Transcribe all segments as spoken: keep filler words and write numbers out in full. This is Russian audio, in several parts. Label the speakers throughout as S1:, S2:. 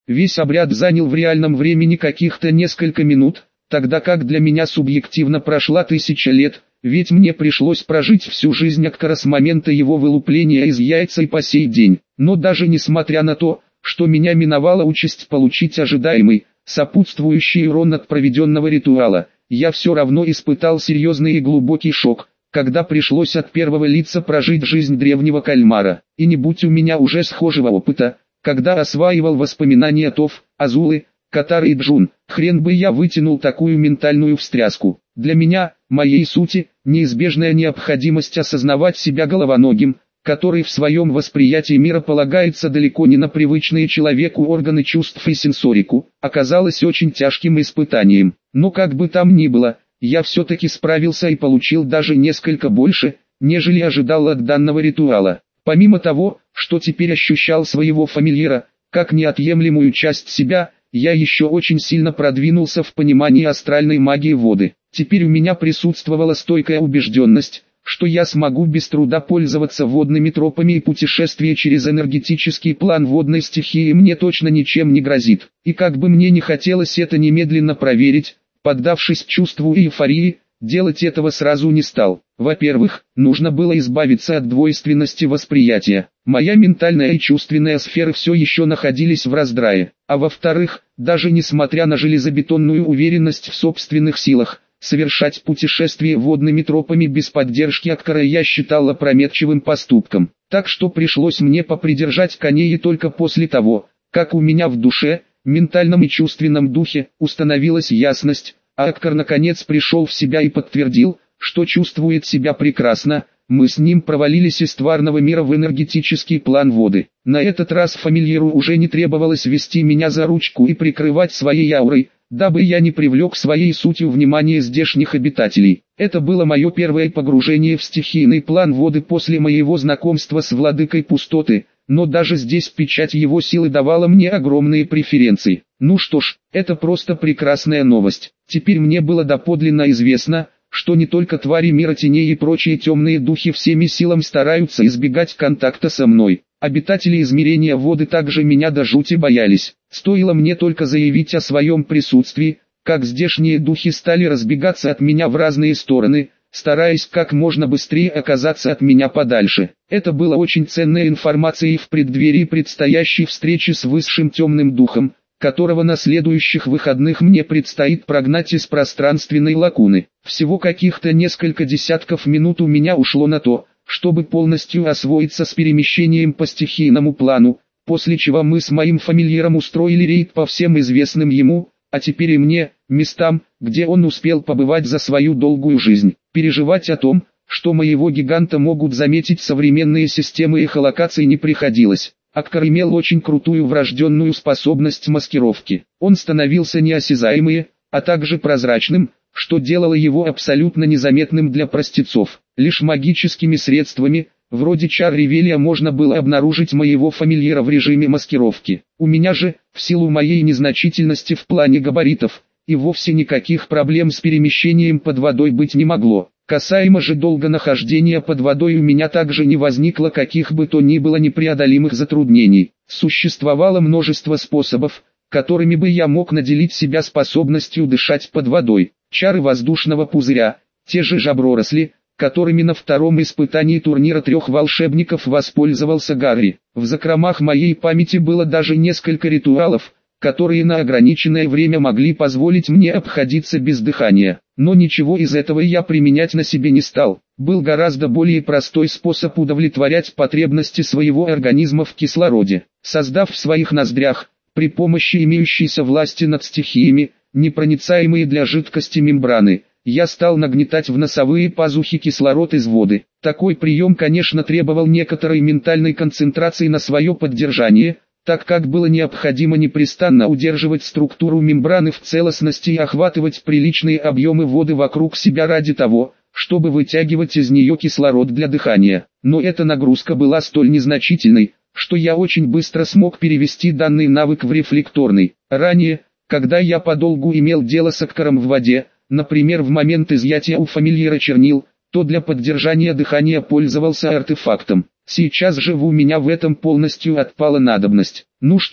S1: Весь обряд занял в реальном времени каких-то несколько минут, тогда как для меня субъективно прошла тысяча лет, ведь мне пришлось прожить всю жизнь Аккара с момента его вылупления из яйца и по сей день. Но даже несмотря на то, что меня миновала участь получить ожидаемый, сопутствующий урон от проведенного ритуала, я все равно испытал серьезный и глубокий шок, когда пришлось от первого лица прожить жизнь древнего кальмара. И не будь у меня уже схожего опыта, когда осваивал воспоминания Тоф, Азулы, Катар и Джун, хрен бы я вытянул такую ментальную встряску. Для меня, моей сути, неизбежная необходимость осознавать себя головоногим, который в своем восприятии мира полагается далеко не на привычные человеку органы чувств и сенсорику, оказалось очень тяжким испытанием. Но как бы там ни было, я все-таки справился и получил даже несколько больше, нежели ожидал от данного ритуала. Помимо того, что теперь ощущал своего фамильяра, как неотъемлемую часть себя, я еще очень сильно продвинулся в понимании астральной магии воды. Теперь у меня присутствовала стойкая убежденность, что я смогу без труда пользоваться водными тропами, и путешествие через энергетический план водной стихии мне точно ничем не грозит. И как бы мне не хотелось это немедленно проверить, поддавшись чувству эйфории, делать этого сразу не стал. Во-первых, нужно было избавиться от двойственности восприятия. Моя ментальная и чувственная сферы все еще находились в раздрае. А во-вторых, даже несмотря на железобетонную уверенность в собственных силах, совершать путешествие водными тропами без поддержки Аккара я считал опрометчивым поступком. Так что пришлось мне попридержать коней, и только после того, как у меня в душе, ментальном и чувственном духе, установилась ясность, а Аккар наконец пришел в себя и подтвердил, что чувствует себя прекрасно, мы с ним провалились из тварного мира в энергетический план воды. На этот раз фамильяру уже не требовалось вести меня за ручку и прикрывать своей аурой, дабы я не привлек своей сутью внимание здешних обитателей. Это было мое первое погружение в стихийный план воды после моего знакомства с владыкой пустоты, но даже здесь печать его силы давала мне огромные преференции. Ну что ж, это просто прекрасная новость. Теперь мне было доподлинно известно, что не только твари мира теней и прочие темные духи всеми силами стараются избегать контакта со мной. Обитатели измерения воды также меня до жути боялись. Стоило мне только заявить о своем присутствии, как здешние духи стали разбегаться от меня в разные стороны, стараясь как можно быстрее оказаться от меня подальше. Это было очень ценной информацией в преддверии предстоящей встречи с высшим темным духом, которого на следующих выходных мне предстоит прогнать из пространственной лакуны. Всего каких-то несколько десятков минут у меня ушло на то, чтобы полностью освоиться с перемещением по стихийному плану, после чего мы с моим фамильяром устроили рейд по всем известным ему, а теперь и мне, местам, где он успел побывать за свою долгую жизнь. Переживать о том, что моего гиганта могут заметить современные системы эхолокации, не приходилось. Аккар имел очень крутую врожденную способность маскировки. Он становился неосязаемым, а также прозрачным, что делало его абсолютно незаметным для простецов. Лишь магическими средствами, вроде чар Ревелия, можно было обнаружить моего фамильяра в режиме маскировки. У меня же, в силу моей незначительности в плане габаритов, и вовсе никаких проблем с перемещением под водой быть не могло. Касаемо же долго нахождения под водой, у меня также не возникло каких бы то ни было непреодолимых затруднений. Существовало множество способов, которыми бы я мог наделить себя способностью дышать под водой. Чары воздушного пузыря, те же жаброросли, которыми на втором испытании турнира трех волшебников воспользовался Гарри. В закромах моей памяти было даже несколько ритуалов, которые на ограниченное время могли позволить мне обходиться без дыхания. Но ничего из этого я применять на себе не стал. Был гораздо более простой способ удовлетворять потребности своего организма в кислороде. Создав в своих ноздрях, при помощи имеющейся власти над стихиями, непроницаемые для жидкости мембраны, я стал нагнетать в носовые пазухи кислород из воды. Такой прием, конечно, требовал некоторой ментальной концентрации на свое поддержание, так как было необходимо непрестанно удерживать структуру мембраны в целостности и охватывать приличные объемы воды вокруг себя ради того, чтобы вытягивать из нее кислород для дыхания. Но эта нагрузка была столь незначительной, что я очень быстро смог перевести данный навык в рефлекторный. Ранее, когда я подолгу имел дело с Аккаром в воде, например в момент изъятия у фамильяра чернил, то для поддержания дыхания пользовался артефактом. Сейчас же у меня в этом полностью отпала надобность. Ну что ж,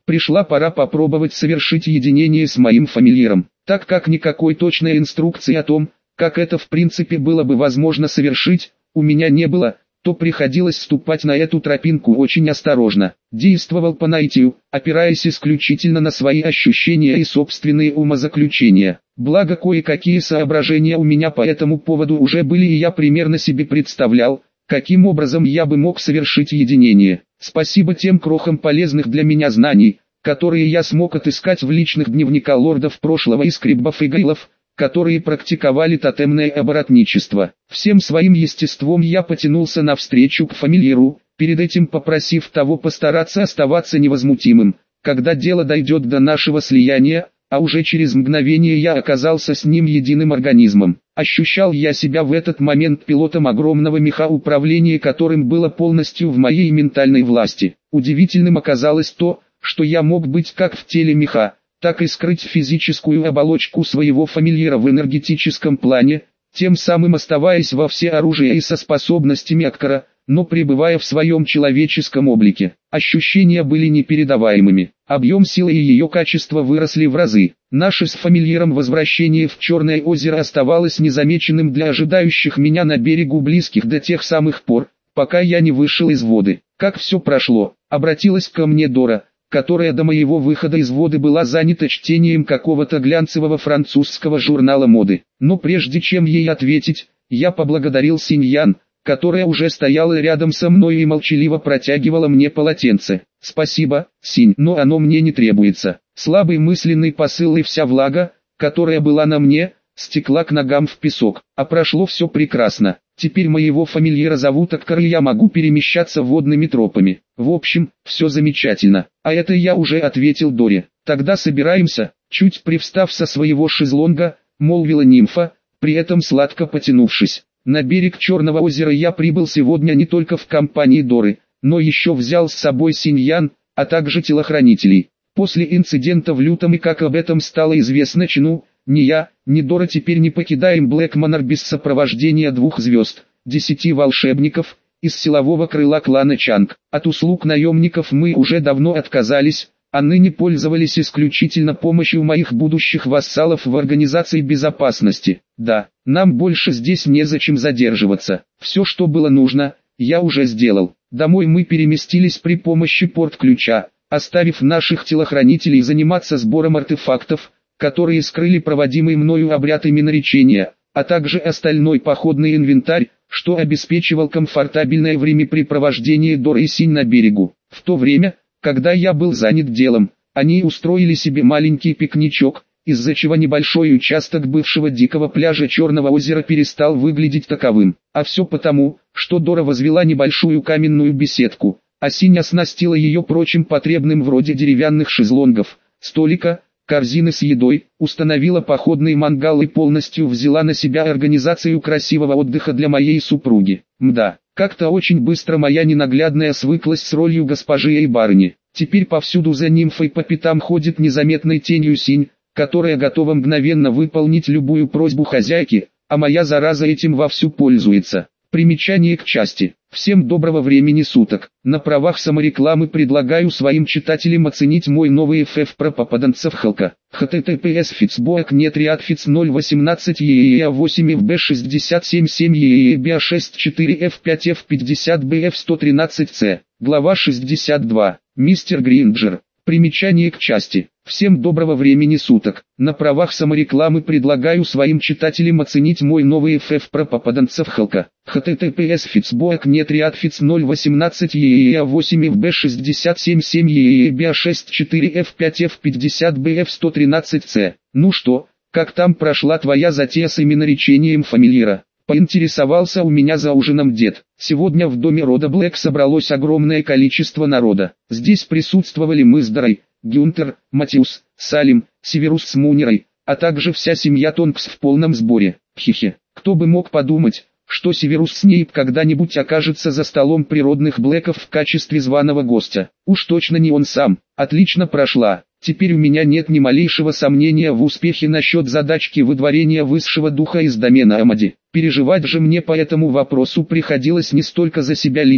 S1: Пришла пора попробовать совершить единение с моим фамильяром. Так как никакой точной инструкции о том, как это в принципе было бы возможно совершить, у меня не было, то приходилось ступать на эту тропинку очень осторожно. Действовал по наитию, опираясь исключительно на свои ощущения и собственные умозаключения. Благо кое-какие соображения у меня по этому поводу уже были, и я примерно себе представлял, каким образом я бы мог совершить единение. Спасибо тем крохам полезных для меня знаний, которые я смог отыскать в личных дневниках лордов прошлого и скриббов и гейлов, которые практиковали тотемное оборотничество. Всем своим естеством я потянулся навстречу к фамильяру, перед этим попросив того постараться оставаться невозмутимым, когда дело дойдет до нашего слияния, а уже через мгновение я оказался с ним единым организмом. Ощущал я себя в этот момент пилотом огромного меха, управление которым было полностью в моей ментальной власти. Удивительным оказалось то, что я мог быть как в теле меха, так и скрыть физическую оболочку своего фамильяра в энергетическом плане, тем самым оставаясь во всеоружии и со способностями Аккара, но пребывая в своем человеческом облике. Ощущения были непередаваемыми. Объем силы и ее качество выросли в разы. Наше с фамильяром возвращение в Черное озеро оставалось незамеченным для ожидающих меня на берегу близких до тех самых пор, пока я не вышел из воды. Как все прошло, обратилась ко мне Дора, которая до моего выхода из воды была занята чтением какого-то глянцевого французского журнала моды. Но прежде чем ей ответить, я поблагодарил Синьян, которая уже стояла рядом со мной и молчаливо протягивала мне полотенце. «Спасибо, Синь, но оно мне не требуется». Слабый мысленный посыл и вся влага, которая была на мне, стекла к ногам в песок. А прошло все прекрасно. Теперь моего фамильяра зовут Аккар, и я могу перемещаться водными тропами. В общем, все замечательно. А это я уже ответил Доре. Тогда собираемся, чуть привстав со своего шезлонга, молвила нимфа, при этом сладко потянувшись. На берег Черного озера я прибыл сегодня не только в компании Доры, но еще взял с собой Синьян, а также телохранителей. После инцидента в лютом, и как об этом стало известно Чину, ни я, ни Дора теперь не покидаем Блэк Манор без сопровождения двух звезд, десяти волшебников, из силового крыла клана Чанг. От услуг наемников мы уже давно отказались, а ныне пользовались исключительно помощью моих будущих вассалов в организации безопасности. Да, нам больше здесь незачем задерживаться. Все, что было нужно, я уже сделал. Домой мы переместились при помощи порт-ключа, оставив наших телохранителей заниматься сбором артефактов, которые скрыли проводимый мною обряд именоречения, а также остальной походный инвентарь, что обеспечивал комфортабельное времяпрепровождение Доры и Синь на берегу. В то время, когда я был занят делом, они устроили себе маленький пикничок, из-за чего небольшой участок бывшего дикого пляжа Черного озера перестал выглядеть таковым. А все потому, что Дора возвела небольшую каменную беседку, а Синь оснастила ее прочим потребным вроде деревянных шезлонгов, столика, корзины с едой, установила походный мангал и полностью взяла на себя организацию красивого отдыха для моей супруги. Мда, как-то очень быстро моя ненаглядная свыклась с ролью госпожи и барыни. Теперь повсюду за нимфой по пятам ходит незаметной тенью Синь, которая готова мгновенно выполнить любую просьбу хозяйки, а моя зараза этим вовсю пользуется. Примечание к части. Всем доброго времени суток. На правах саморекламы предлагаю своим читателям оценить мой новый эф эф про попаданцев Халка. https фицбоек нет риадфиц ноль восемнадцать ееа восемь эф бэ шестьдесят семь семь ееа шесть четыре эф пять эф пятьдесят бэ эф сто тринадцать цэ. Глава шестьдесят два. Мистер Гринджер. Примечание к части. Всем доброго времени суток. На правах саморекламы предлагаю своим читателям оценить мой новый эф эф про попаданцев Халка. https фицбоек нет риадфиц ноль восемнадцать ееа восемь эф бэ шестьдесят семь семь ееа шесть четыре эф пять эф пятьдесят бэ эф сто тринадцать цэ. Ну что, как там прошла твоя затея с именоречением фамильяра? Поинтересовался у меня за ужином дед. Сегодня в доме рода Блэк собралось огромное количество народа. Здесь присутствовали мы с Дорой, Гюнтер, Матиус, Салим, Северус с Мунирой, а также вся семья Тонкс в полном сборе. Хихи, кто бы мог подумать, что Северус Снейп когда-нибудь окажется за столом природных Блэков в качестве званого гостя. Уж точно не он сам. Отлично прошла. Теперь у меня нет ни малейшего сомнения в успехе насчет задачки выдворения высшего духа из домена Амади. Переживать же мне по этому вопросу приходилось не столько за себя лично,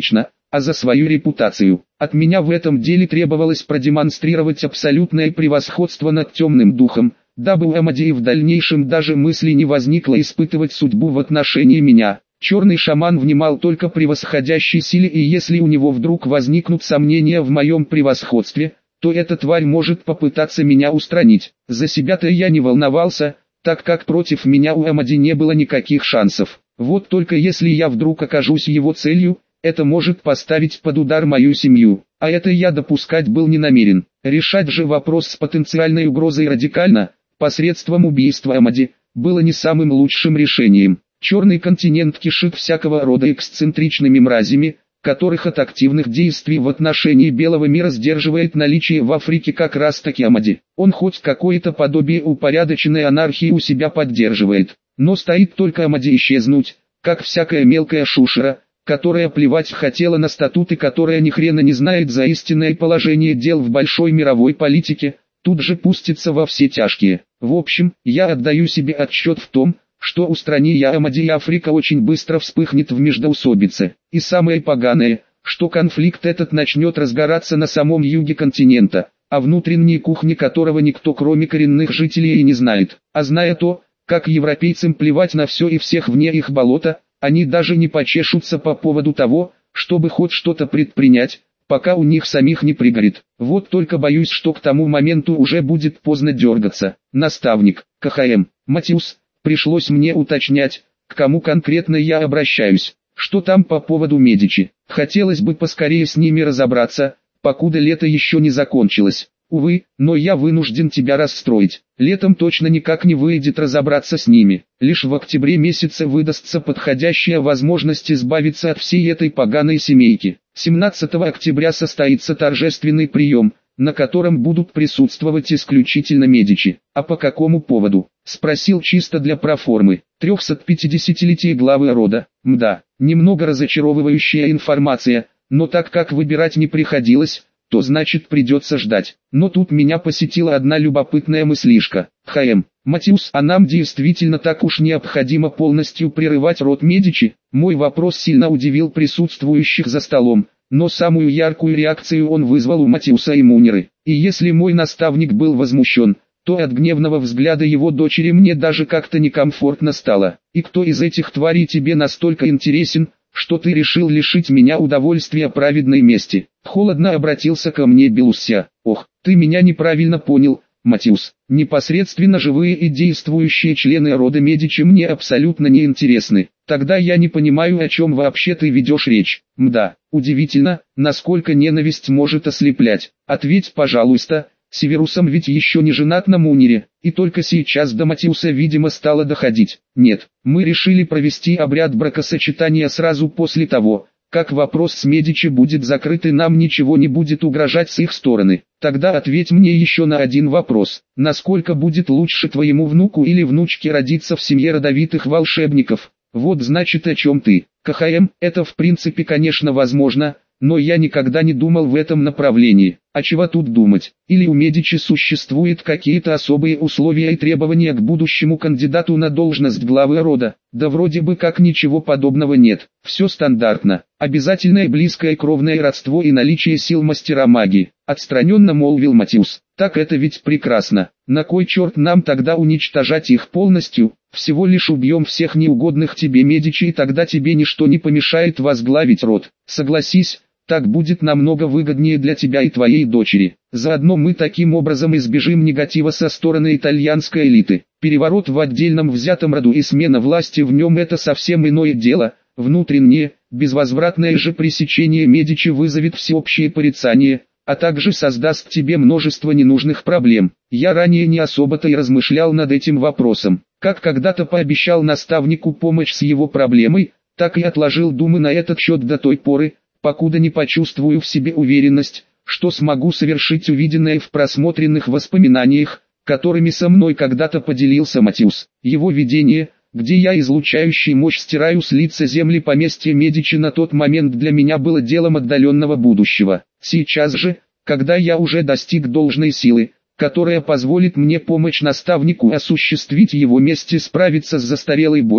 S1: а за свою репутацию. От меня в этом деле требовалось продемонстрировать абсолютное превосходство над темным духом, дабы у Амадеи в дальнейшем даже мысли не возникло испытывать судьбу в отношении меня. Черный шаман внимал только превосходящей силе, и если у него вдруг возникнут сомнения в моем превосходстве, то эта тварь может попытаться меня устранить. За себя-то я не волновался, так как против меня у Амади не было никаких шансов. Вот только если я вдруг окажусь его целью, это может поставить под удар мою семью, а это я допускать был не намерен. Решать же вопрос с потенциальной угрозой радикально, посредством убийства Амади, было не самым лучшим решением. Черный континент кишит всякого рода эксцентричными мразями, которых от активных действий в отношении белого мира сдерживает наличие в Африке как раз таки Амади. Он хоть какое-то подобие упорядоченной анархии у себя поддерживает, но стоит только Амади исчезнуть, как всякая мелкая шушера, которая плевать хотела на статуты, которая ни хрена не знает за истинное положение дел в большой мировой политике, тут же пустится во все тяжкие. В общем, я отдаю себе отчет в том, что устрани я Амади, и Африка очень быстро вспыхнет в междоусобице. И самое поганое, что конфликт этот начнет разгораться на самом юге континента, о внутренней кухне которого никто кроме коренных жителей и не знает. А зная то, как европейцам плевать на все и всех вне их болота, они даже не почешутся по поводу того, чтобы хоть что-то предпринять, пока у них самих не пригорит. Вот только боюсь, что к тому моменту уже будет поздно дергаться. Наставник, КХМ, Матиус. Пришлось мне уточнять, к кому конкретно я обращаюсь, что там по поводу Медичи. Хотелось бы поскорее с ними разобраться, покуда лето еще не закончилось. Увы, но я вынужден тебя расстроить. Летом точно никак не выйдет разобраться с ними. Лишь в октябре месяце выдастся подходящая возможность избавиться от всей этой поганой семейки. семнадцатого октября состоится торжественный прием, на котором будут присутствовать исключительно Медичи. А по какому поводу? Спросил чисто для проформы. трехсотпятидесятилетие главы рода. Мда, немного разочаровывающая информация, но так как выбирать не приходилось, то значит придется ждать. Но тут меня посетила одна любопытная мыслишка. ХМ, Матиус, а нам действительно так уж необходимо полностью прерывать род Медичи? Мой вопрос сильно удивил присутствующих за столом, но самую яркую реакцию он вызвал у Матиуса и Муниры. И если мой наставник был возмущен, то от гневного взгляда его дочери мне даже как-то некомфортно стало. И кто из этих тварей тебе настолько интересен, что ты решил лишить меня удовольствия праведной мести? Холодно обратился ко мне Белусся. Ох, ты меня неправильно понял, Матиус. Непосредственно живые и действующие члены рода Медичи мне абсолютно не интересны. Тогда я не понимаю, о чем вообще ты ведешь речь. Мда, удивительно, насколько ненависть может ослеплять. Ответь, пожалуйста, Северусом ведь еще не женат на Мунире, и только сейчас до Матиуса, видимо, стало доходить. Нет, мы решили провести обряд бракосочетания сразу после того, как вопрос с Медичи будет закрыт и нам ничего не будет угрожать с их стороны. Тогда ответь мне еще на один вопрос. Насколько будет лучше твоему внуку или внучке родиться в семье родовитых волшебников? Вот значит, о чем ты. КХМ, это в принципе конечно возможно, но я никогда не думал в этом направлении. А чего тут думать? Или у Медичи существуют какие-то особые условия и требования к будущему кандидату на должность главы рода? Да вроде бы как ничего подобного нет. Все стандартно. Обязательное близкое кровное родство и наличие сил мастера магии. Отстраненно молвил Матиус. Так это ведь прекрасно. На кой черт нам тогда уничтожать их полностью? Всего лишь убьем всех неугодных тебе Медичи, и тогда тебе ничто не помешает возглавить род. Согласись, так будет намного выгоднее для тебя и твоей дочери. Заодно мы таким образом избежим негатива со стороны итальянской элиты. Переворот в отдельном взятом роду и смена власти в нем — это совсем иное дело. Внутреннее, безвозвратное же пресечение Медичи вызовет всеобщее порицание, а также создаст тебе множество ненужных проблем. Я ранее не особо-то и размышлял над этим вопросом. Как когда-то пообещал наставнику помощь с его проблемой, так и отложил думы на этот счет до той поры, покуда не почувствую в себе уверенность, что смогу совершить увиденное в просмотренных воспоминаниях, которыми со мной когда-то поделился Матиус. Его видение, где я излучающий мощь стираю с лица земли поместья Медичи, на тот момент для меня было делом отдаленного будущего. Сейчас же, когда я уже достиг должной силы, которая позволит мне помочь наставнику осуществить его мести, справиться с застарелой болью,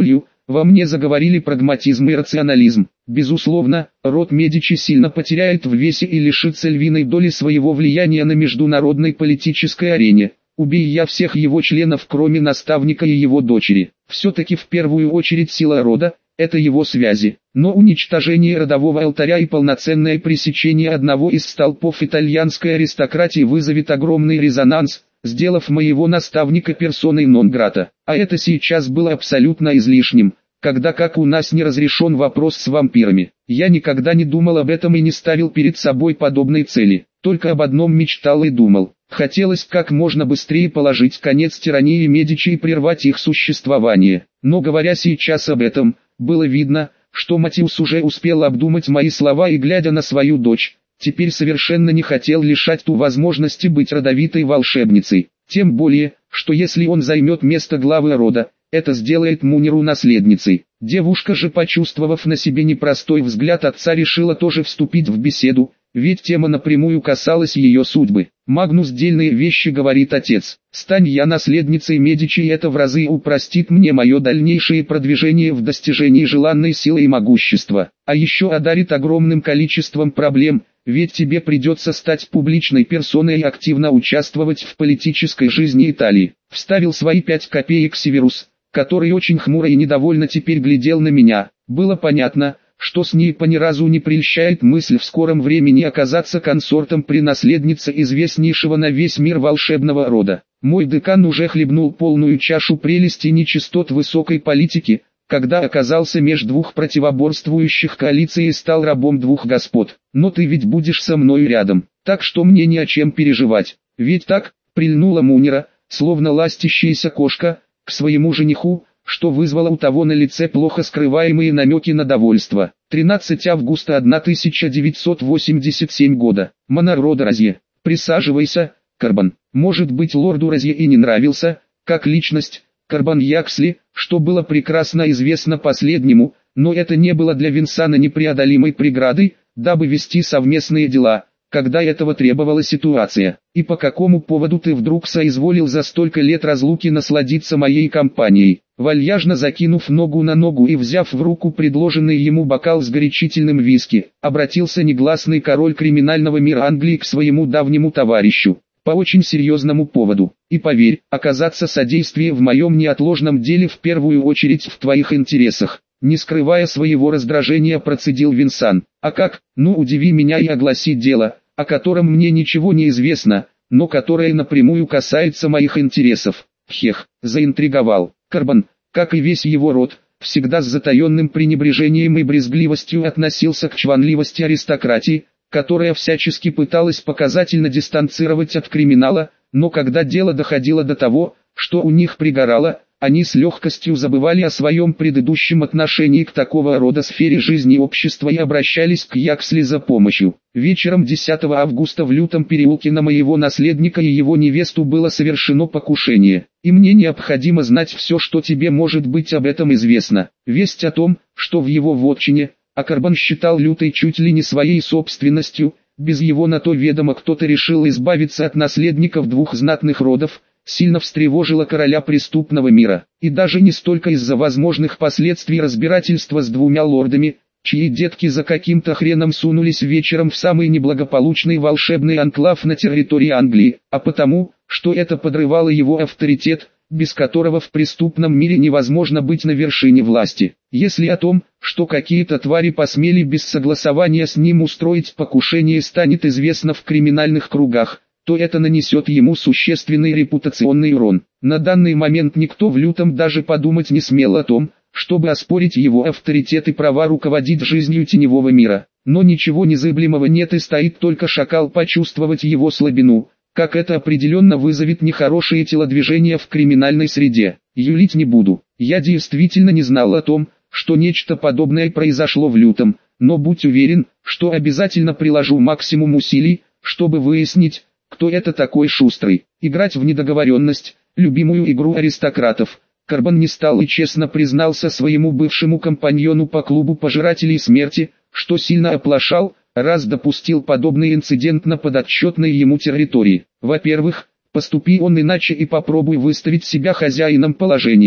S1: Во мне заговорили прагматизм и рационализм. Безусловно, род Медичи сильно потеряет в весе и лишится львиной доли своего влияния на международной политической арене. Убей я всех его членов, кроме наставника и его дочери. Все-таки в первую очередь сила рода – это его связи. Но уничтожение родового алтаря и полноценное пресечение одного из столпов итальянской аристократии вызовет огромный резонанс, сделав моего наставника персоной нон-грата. А это сейчас было абсолютно излишним, когда как у нас не разрешен вопрос с вампирами. Я никогда не думал об этом и не ставил перед собой подобной цели. Только об одном мечтал и думал. Хотелось как можно быстрее положить конец тирании Медичи и прервать их существование. Но говоря сейчас об этом, было видно, что Матиус уже успел обдумать мои слова и, глядя на свою дочь, теперь совершенно не хотел лишать ту возможности быть родовитой волшебницей. Тем более, что если он займет место главы рода, это сделает Муниру наследницей. Девушка же, почувствовав на себе непростой взгляд отца, решила тоже вступить в беседу, ведь тема напрямую касалась ее судьбы. «Магнус, дельные вещи, — говорит отец. Стань я наследницей Медичи, и это в разы упростит мне мое дальнейшее продвижение в достижении желанной силы и могущества. А еще одарит огромным количеством проблем, ведь тебе придется стать публичной персоной и активно участвовать в политической жизни Италии». Вставил свои пять копеек Северус, который очень хмуро и недовольно теперь глядел на меня. Было понятно, что с ней по ни разу не прельщает мысль в скором времени оказаться консортом при наследнице известнейшего на весь мир волшебного рода. Мой декан уже хлебнул полную чашу прелести и нечистот высокой политики, когда оказался меж двух противоборствующих коалиций и стал рабом двух господ. Но ты ведь будешь со мною рядом, так что мне не о чем переживать. Ведь так, прильнула Мунира, словно ластящаяся кошка, к своему жениху, что вызвало у того на лице плохо скрываемые намеки на довольство. тринадцатого августа тысяча девятьсот восемьдесят седьмого года. Монорода Розье. Присаживайся, Карбон. Может быть, лорду Розье и не нравился, как личность, Карбон Яксли, что было прекрасно известно последнему, но это не было для Винсана непреодолимой преградой, дабы вести совместные дела, когда этого требовала ситуация. И по какому поводу ты вдруг соизволил за столько лет разлуки насладиться моей компанией? Вальяжно закинув ногу на ногу и взяв в руку предложенный ему бокал с горячительным виски, обратился негласный король криминального мира Англии к своему давнему товарищу, по очень серьезному поводу. И поверь, оказаться содействие в моем неотложном деле в первую очередь в твоих интересах. Не скрывая своего раздражения, процедил Винсан. А как? Ну, удиви меня и огласи дело, о котором мне ничего не известно, но которое напрямую касается моих интересов. Хех, заинтриговал. Карбон, как и весь его род, всегда с затаенным пренебрежением и брезгливостью относился к чванливости аристократии, которая всячески пыталась показательно дистанцировать от криминала, но когда дело доходило до того, что у них пригорало, они с легкостью забывали о своем предыдущем отношении к такого рода сфере жизни общества и обращались к Яксли за помощью. Вечером десятого августа в Лютом переулке на моего наследника и его невесту было совершено покушение, и мне необходимо знать все, что тебе может быть об этом известно. Весть о том, что в его вотчине, а Карбон считал Лютой чуть ли не своей собственностью, без его на то ведома кто-то решил избавиться от наследников двух знатных родов, сильно встревожила короля преступного мира, и даже не столько из-за возможных последствий разбирательства с двумя лордами, чьи детки за каким-то хреном сунулись вечером в самый неблагополучный волшебный анклав на территории Англии, а потому, что это подрывало его авторитет, без которого в преступном мире невозможно быть на вершине власти. Если о том, что какие-то твари посмели без согласования с ним устроить покушение, станет известно в криминальных кругах, то это нанесет ему существенный репутационный урон. На данный момент никто в Лютом даже подумать не смел о том, чтобы оспорить его авторитет и права руководить жизнью теневого мира. Но ничего незыблемого нет, и стоит только шакал почувствовать его слабину, как это определенно вызовет нехорошие телодвижения в криминальной среде. Юлить не буду. Я действительно не знал о том, что нечто подобное произошло в Лютом, но будь уверен, что обязательно приложу максимум усилий, чтобы выяснить, кто это такой шустрый. Играть в недоговоренность, любимую игру аристократов, Карбон не стал и честно признался своему бывшему компаньону по клубу пожирателей смерти, что сильно оплошал, раз допустил подобный инцидент на подотчетной ему территории. Во-первых, поступи он иначе и попробуй выставить себя хозяином положения,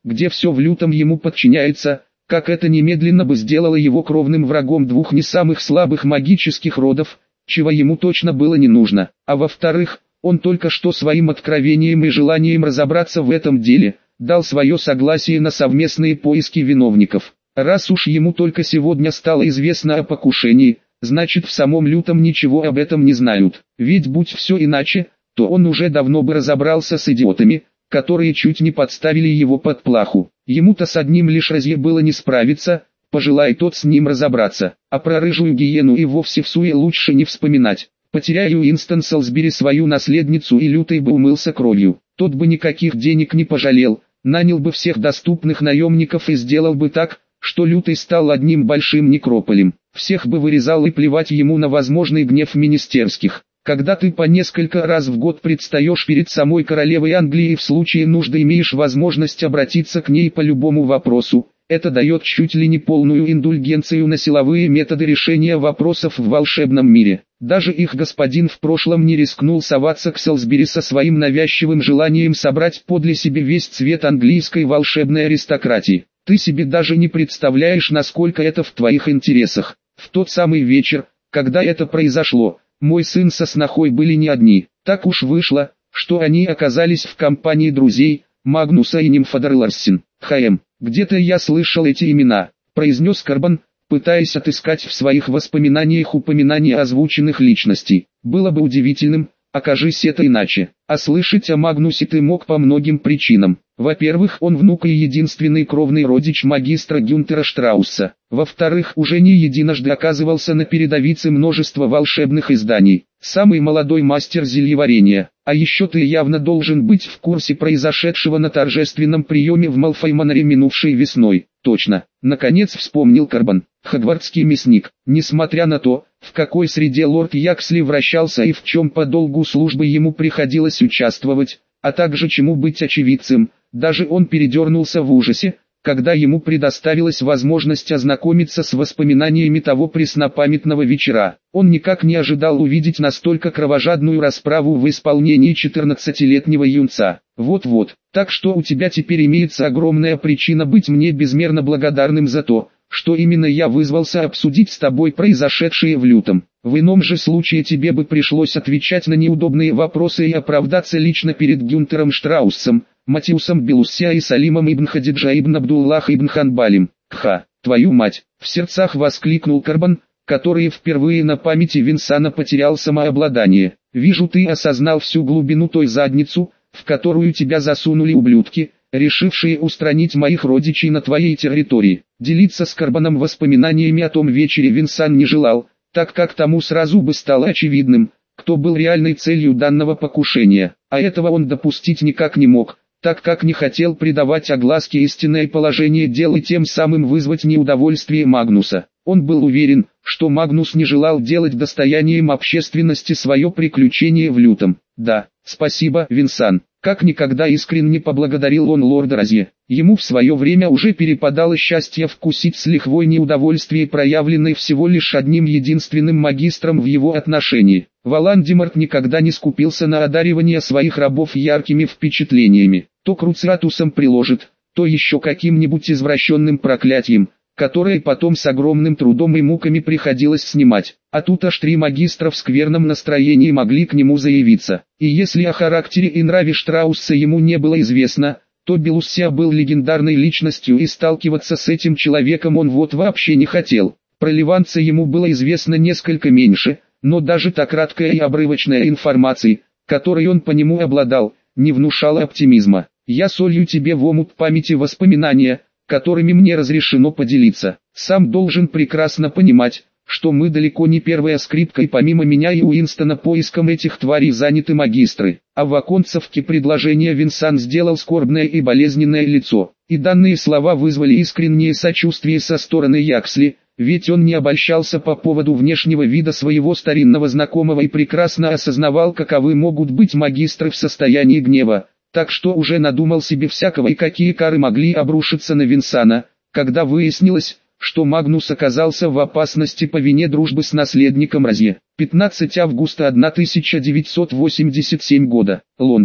S1: где все в лютом ему подчиняется, как это немедленно бы сделало его кровным врагом двух не самых слабых магических родов, чего ему точно было не нужно. А во-вторых, он только что своим откровением и желанием разобраться в этом деле, дал свое согласие на совместные поиски виновников. Раз уж ему только сегодня стало известно о покушении, значит в самом лютом ничего об этом не знают. Ведь будь все иначе, то он уже давно бы разобрался с идиотами, которые чуть не подставили его под плаху. Ему-то с одним лишь Розье было не справиться, пожелай тот с ним разобраться. А про рыжую гиену и вовсе в суе лучше не вспоминать. Потеряя Уинстон Солсбери свою наследницу, и Лютый бы умылся кровью. Тот бы никаких денег не пожалел, нанял бы всех доступных наемников и сделал бы так, что Лютый стал одним большим некрополем. Всех бы вырезал и плевать ему на возможный гнев министерских. Когда ты по несколько раз в год предстаешь перед самой королевой Англии и в случае нужды имеешь возможность обратиться к ней по любому вопросу, это дает чуть ли не полную индульгенцию на силовые методы решения вопросов в волшебном мире. Даже их господин в прошлом не рискнул соваться к Солсбери со своим навязчивым желанием собрать подле себе весь цвет английской волшебной аристократии. Ты себе даже не представляешь, насколько это в твоих интересах. В тот самый вечер, когда это произошло, мой сын со снохой были не одни. Так уж вышло, что они оказались в компании друзей, Магнуса и Нимфодор Ларсен. «Хэм, где-то я слышал эти имена», — произнес Карбон, пытаясь отыскать в своих воспоминаниях упоминания озвученных личностей. «Было бы удивительным, окажись это иначе. А слышать о Магнусе ты мог по многим причинам. Во-первых, он внук и единственный кровный родич магистра Гюнтера Штрауса. Во-вторых, уже не единожды оказывался на передовице множества волшебных изданий. Самый молодой мастер зельеварения. А еще ты явно должен быть в курсе произошедшего на торжественном приеме в Малфой-Маноре минувшей весной. Точно. Наконец вспомнил Карбон. Хогвартский мясник. Несмотря на то, в какой среде лорд Яксли вращался и в чем по долгу службы ему приходилось участвовать, а также чему быть очевидцем, даже он передернулся в ужасе, когда ему предоставилась возможность ознакомиться с воспоминаниями того преснопамятного вечера. Он никак не ожидал увидеть настолько кровожадную расправу в исполнении четырнадцатилетнего юнца. Вот-вот, так что у тебя теперь имеется огромная причина быть мне безмерно благодарным за то, что именно я вызвался обсудить с тобой произошедшее в лютом. В ином же случае тебе бы пришлось отвечать на неудобные вопросы и оправдаться лично перед Гюнтером Штраусом, Матиусом Белуссия и Салимом ибн Хадиджа ибн Абдуллах ибн Ханбалем. «Кха, твою мать!» — в сердцах воскликнул Карбон, который впервые на памяти Винсана потерял самообладание. «Вижу, ты осознал всю глубину той задницу, в которую тебя засунули ублюдки, решившие устранить моих родичей на твоей территории». Делиться с Карбоном воспоминаниями о том вечере Винсан не желал, так как тому сразу бы стало очевидным, кто был реальной целью данного покушения, а этого он допустить никак не мог, так как не хотел придавать огласке истинное положение дел и тем самым вызвать неудовольствие Магнуса. Он был уверен, что Магнус не желал делать достоянием общественности свое приключение в лютом. «Да, спасибо, Винсан», — как никогда искренне поблагодарил он лорда Розье. Ему в свое время уже перепадало счастье вкусить с лихвой неудовольствие, проявленное всего лишь одним единственным магистром в его отношении. Волан-де-Морт никогда не скупился на одаривание своих рабов яркими впечатлениями. То круциатусом приложит, то еще каким-нибудь извращенным проклятием, которое потом с огромным трудом и муками приходилось снимать. А тут аж три магистра в скверном настроении могли к нему заявиться. И если о характере и нраве Штрауса ему не было известно, то Белуссия был легендарной личностью, и сталкиваться с этим человеком он вот вообще не хотел. Про ливанца ему было известно несколько меньше, но даже та краткая и обрывочная информация, которой он по нему обладал, не внушала оптимизма. «Я солью тебе в омут памяти воспоминания, которыми мне разрешено поделиться. Сам должен прекрасно понимать, что мы далеко не первая скрипка, и помимо меня и Уинстона поиском этих тварей заняты магистры». А в оконцовке предложения Винсан сделал скорбное и болезненное лицо, и данные слова вызвали искреннее сочувствие со стороны Яксли, ведь он не обольщался по поводу внешнего вида своего старинного знакомого и прекрасно осознавал, каковы могут быть магистры в состоянии гнева. Так что уже надумал себе всякого и какие кары могли обрушиться на Винсана, когда выяснилось, что Магнус оказался в опасности по вине дружбы с наследником Розье. пятнадцатого августа тысяча девятьсот восемьдесят седьмого года. Лондон.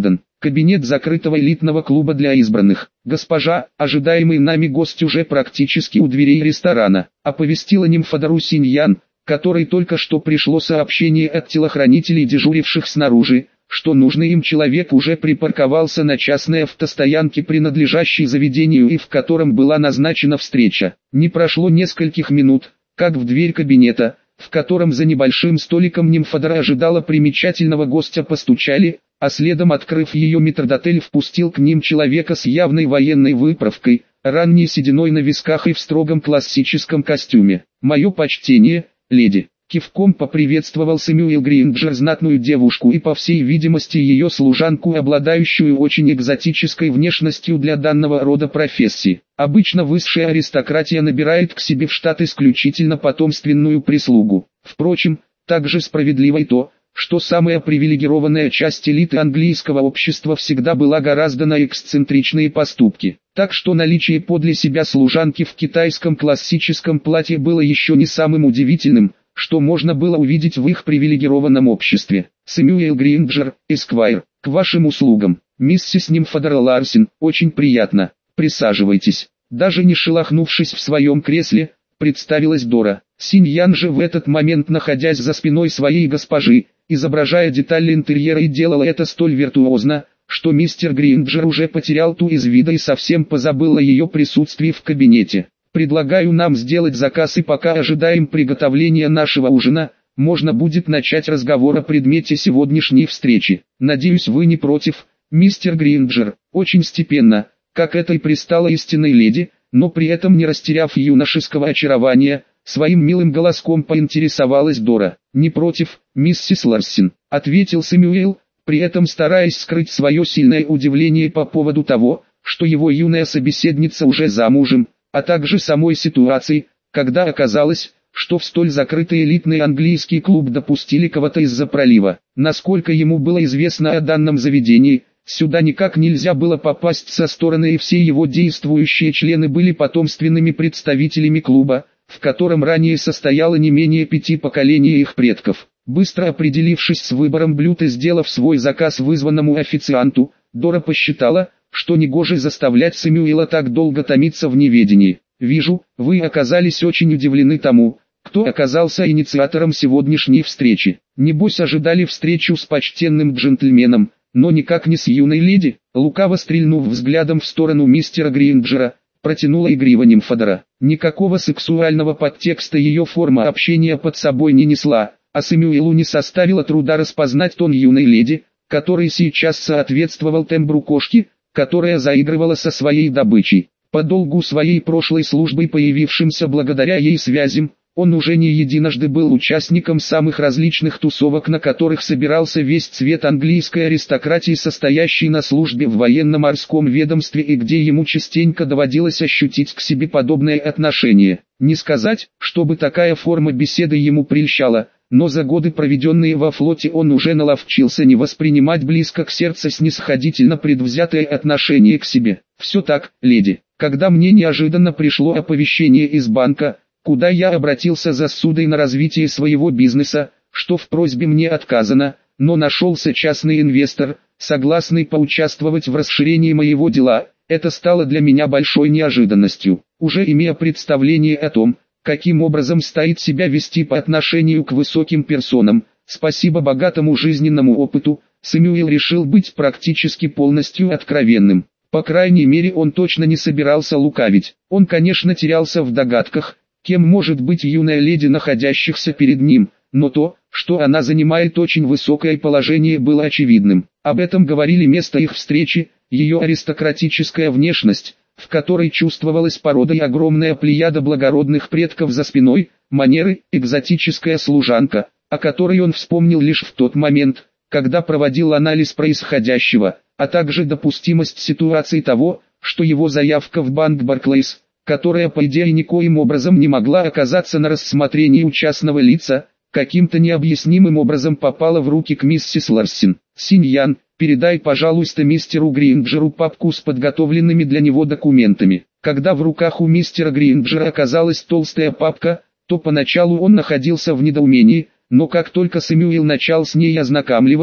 S1: Кабинет закрытого элитного клуба для избранных. Госпожа, ожидаемый нами гость уже практически у дверей ресторана, оповестила нимфодару Синьян, которой только что пришло сообщение от телохранителей, дежуривших снаружи, что нужный им человек уже припарковался на частной автостоянке, принадлежащей заведению, и в котором была назначена встреча. Не прошло нескольких минут, как в дверь кабинета, в котором за небольшим столиком нимфадора ожидала примечательного гостя, постучали, а следом, открыв ее, метрдотель впустил к ним человека с явной военной выправкой, ранней сединой на висках и в строгом классическом костюме. «Мое почтение, леди». Кивком поприветствовал Сэмюэл Гринджер знатную девушку и, по всей видимости, ее служанку, обладающую очень экзотической внешностью для данного рода профессии. Обычно высшая аристократия набирает к себе в штат исключительно потомственную прислугу. Впрочем, также справедливо и то, что самая привилегированная часть элиты английского общества всегда была гораздо на эксцентричные поступки. Так что наличие подле себя служанки в китайском классическом платье было еще не самым удивительным, что можно было увидеть в их привилегированном обществе. Сэмюэл Гринджер, эсквайр, к вашим услугам. Миссис Нимфадора Ларсен, очень приятно. Присаживайтесь. Даже не шелохнувшись в своем кресле, представилась Дора. Синьян же в этот момент, находясь за спиной своей госпожи, изображая детали интерьера, и делала это столь виртуозно, что мистер Гринджер уже потерял ту из вида и совсем позабыл о ее присутствии в кабинете. Предлагаю нам сделать заказ, и пока ожидаем приготовления нашего ужина, можно будет начать разговор о предмете сегодняшней встречи. Надеюсь, вы не против, мистер Гринджер. Очень степенно, как это и пристало истинной леди, но при этом не растеряв юношеского очарования, своим милым голоском поинтересовалась Дора. «Не против, миссис Ларсен», — ответил Сэмюэл, при этом стараясь скрыть свое сильное удивление по поводу того, что его юная собеседница уже замужем, а также самой ситуации, когда оказалось, что в столь закрытый элитный английский клуб допустили кого-то из-за пролива. Насколько ему было известно о данном заведении, сюда никак нельзя было попасть со стороны, и все его действующие члены были потомственными представителями клуба, в котором ранее состояло не менее пяти поколений их предков. Быстро определившись с выбором блюд и сделав свой заказ вызванному официанту, Дора посчитала, что негоже заставлять Сэмюэла так долго томиться в неведении. «Вижу, вы оказались очень удивлены тому, кто оказался инициатором сегодняшней встречи. Небось ожидали встречу с почтенным джентльменом, но никак не с юной леди». Лукаво стрельнув взглядом в сторону мистера Гринджера, протянула игриво нимфадора. Никакого сексуального подтекста ее форма общения под собой не несла, а Сэмюэлу не составило труда распознать тон юной леди, который сейчас соответствовал тембру кошки, которая заигрывала со своей добычей. По долгу своей прошлой службы, появившимся благодаря ей связям, он уже не единожды был участником самых различных тусовок, на которых собирался весь цвет английской аристократии, состоящей на службе в военно-морском ведомстве, и где ему частенько доводилось ощутить к себе подобное отношение. Не сказать, чтобы такая форма беседы ему прельщала, но за годы, проведенные во флоте, он уже наловчился не воспринимать близко к сердцу снисходительно предвзятое отношение к себе. «Все так, леди. Когда мне неожиданно пришло оповещение из банка, куда я обратился за ссудой на развитие своего бизнеса, что в просьбе мне отказано, но нашелся частный инвестор, согласный поучаствовать в расширении моего дела, это стало для меня большой неожиданностью. Уже имея представление о том, каким образом стоит себя вести по отношению к высоким персонам, спасибо богатому жизненному опыту, Сэмюэл решил быть практически полностью откровенным. По крайней мере, он точно не собирался лукавить. Он, конечно, терялся в догадках, кем может быть юная леди, находящихся перед ним, но то, что она занимает очень высокое положение, было очевидным. Об этом говорили место их встречи, ее аристократическая внешность, в которой чувствовалась порода и огромная плеяда благородных предков за спиной, манеры, экзотическая служанка, о которой он вспомнил лишь в тот момент, когда проводил анализ происходящего, а также допустимость ситуации того, что его заявка в банк Барклейс, которая по идее никоим образом не могла оказаться на рассмотрении у частного лица, каким-то необъяснимым образом попала в руки к миссис Ларсен. «Синьян, передай, пожалуйста, мистеру Гринджеру папку с подготовленными для него документами». Когда в руках у мистера Гринджера оказалась толстая папка, то поначалу он находился в недоумении, но как только Сэмюэл начал с ней ознакомливаться,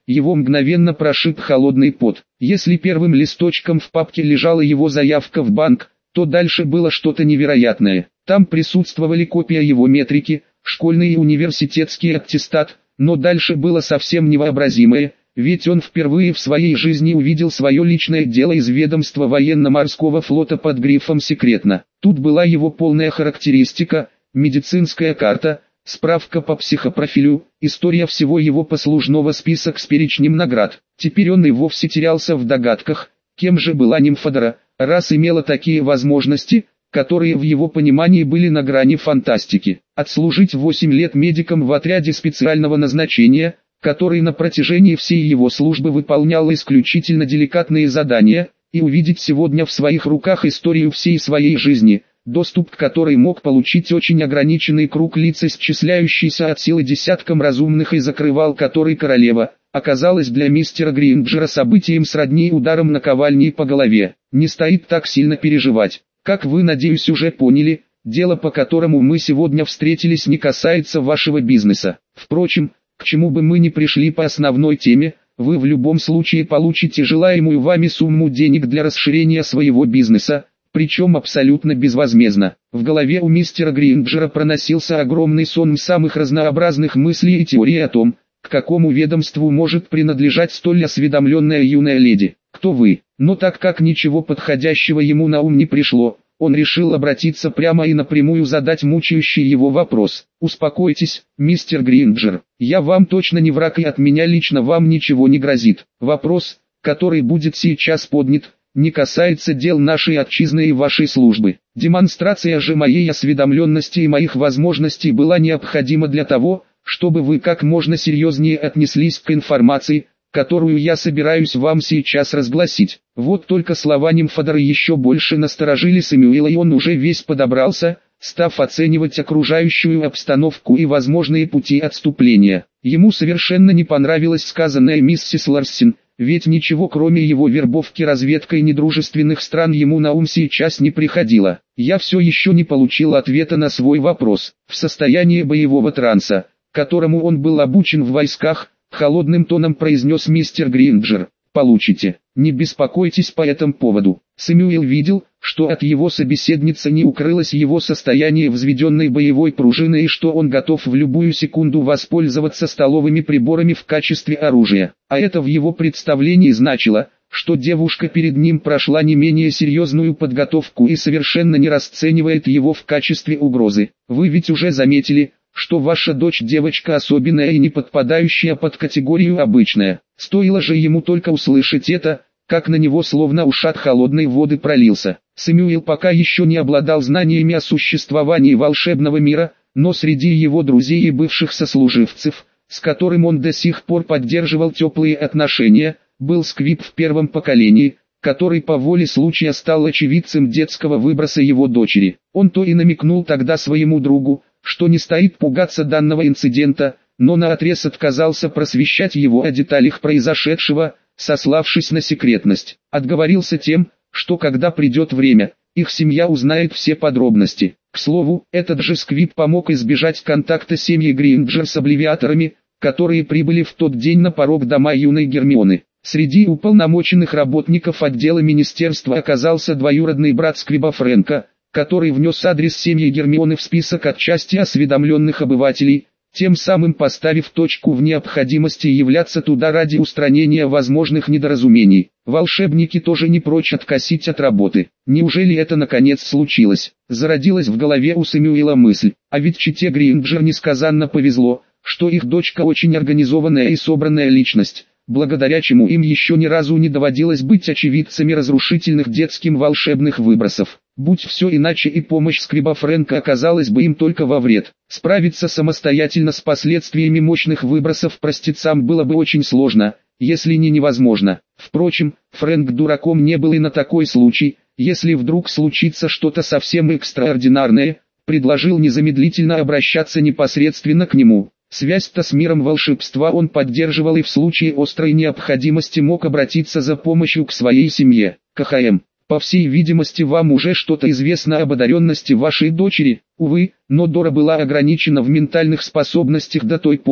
S1: его мгновенно прошиб холодный пот. Если первым листочком в папке лежала его заявка в банк, то дальше было что-то невероятное. Там присутствовали копия его метрики, школьный и университетский аттестат, но дальше было совсем невообразимое, ведь он впервые в своей жизни увидел свое личное дело из ведомства военно-морского флота под грифом «Секретно». Тут была его полная характеристика, медицинская карта, справка по психопрофилю, история всего его послужного, список с перечнем наград. Теперь он и вовсе терялся в догадках, кем же была Нимфодора, раз имела такие возможности, которые в его понимании были на грани фантастики. Отслужить восемь лет медиком в отряде специального назначения, который на протяжении всей его службы выполнял исключительно деликатные задания, и увидеть сегодня в своих руках историю всей своей жизни, доступ к которой мог получить очень ограниченный круг лиц, исчисляющийся от силы десяткам разумных, и закрывал который королева, оказалось для мистера Гринджера событием сродни ударом наковальней по голове. Не стоит так сильно переживать. Как вы, надеюсь, уже поняли, дело, по которому мы сегодня встретились, не касается вашего бизнеса. Впрочем, к чему бы мы ни пришли по основной теме, вы в любом случае получите желаемую вами сумму денег для расширения своего бизнеса, причем абсолютно безвозмездно. В голове у мистера Гринджера проносился огромный сон самых разнообразных мыслей и теорий о том, к какому ведомству может принадлежать столь осведомленная юная леди. Кто вы? Но так как ничего подходящего ему на ум не пришло, он решил обратиться прямо и напрямую задать мучающий его вопрос. «Успокойтесь, мистер Гринджер, я вам точно не враг, и от меня лично вам ничего не грозит. Вопрос, который будет сейчас поднят, не касается дел нашей отчизны и вашей службы. Демонстрация же моей осведомленности и моих возможностей была необходима для того, чтобы вы как можно серьезнее отнеслись к информации, которую я собираюсь вам сейчас разгласить». Вот только слова Нимфодоры еще больше насторожили Сэмюэла, и он уже весь подобрался, став оценивать окружающую обстановку и возможные пути отступления. Ему совершенно не понравилось сказанное миссис Ларсен, ведь ничего кроме его вербовки разведкой недружественных стран ему на ум сейчас не приходило. «Я все еще не получил ответа на свой вопрос. В состоянии боевого транса, которому он был обучен в войсках, холодным тоном произнес мистер Гринджер. Получите. Не беспокойтесь по этому поводу». Сэмюэл видел, что от его собеседницы не укрылось его состояние взведенной боевой пружины, и что он готов в любую секунду воспользоваться столовыми приборами в качестве оружия. А это в его представлении значило, что девушка перед ним прошла не менее серьезную подготовку и совершенно не расценивает его в качестве угрозы. «Вы ведь уже заметили, что ваша дочь девочка особенная и не подпадающая под категорию обычная». Стоило же ему только услышать это, как на него словно ушат холодной воды пролился. Сэмюэл пока еще не обладал знаниями о существовании волшебного мира, но среди его друзей и бывших сослуживцев, с которым он до сих пор поддерживал теплые отношения, был Сквиб в первом поколении, который по воле случая стал очевидцем детского выброса его дочери. Он то и намекнул тогда своему другу, что не стоит пугаться данного инцидента, но наотрез отказался просвещать его о деталях произошедшего, сославшись на секретность. Отговорился тем, что когда придет время, их семья узнает все подробности. К слову, этот же Сквиб помог избежать контакта семьи Гринджер с обливиаторами, которые прибыли в тот день на порог дома юной Гермионы. Среди уполномоченных работников отдела министерства оказался двоюродный брат Сквиба Фрэнка, который внес адрес семьи Гермионы в список отчасти осведомленных обывателей, тем самым поставив точку в необходимости являться туда ради устранения возможных недоразумений. Волшебники тоже не прочь откосить от работы. Неужели это наконец случилось? Зародилась в голове у Сэмюэла мысль. А ведь чете Гринджер несказанно повезло, что их дочка очень организованная и собранная личность, благодаря чему им еще ни разу не доводилось быть очевидцами разрушительных детским волшебных выбросов. Будь все иначе, и помощь Сквиба Фрэнка оказалась бы им только во вред. Справиться самостоятельно с последствиями мощных выбросов простецам было бы очень сложно, если не невозможно. Впрочем, Фрэнк дураком не был и на такой случай, если вдруг случится что-то совсем экстраординарное, предложил незамедлительно обращаться непосредственно к нему. Связь-то с миром волшебства он поддерживал и в случае острой необходимости мог обратиться за помощью к своей семье. КХМ. По всей видимости, вам уже что-то известно об одаренности вашей дочери. Увы, но Дора была ограничена в ментальных способностях до той поры,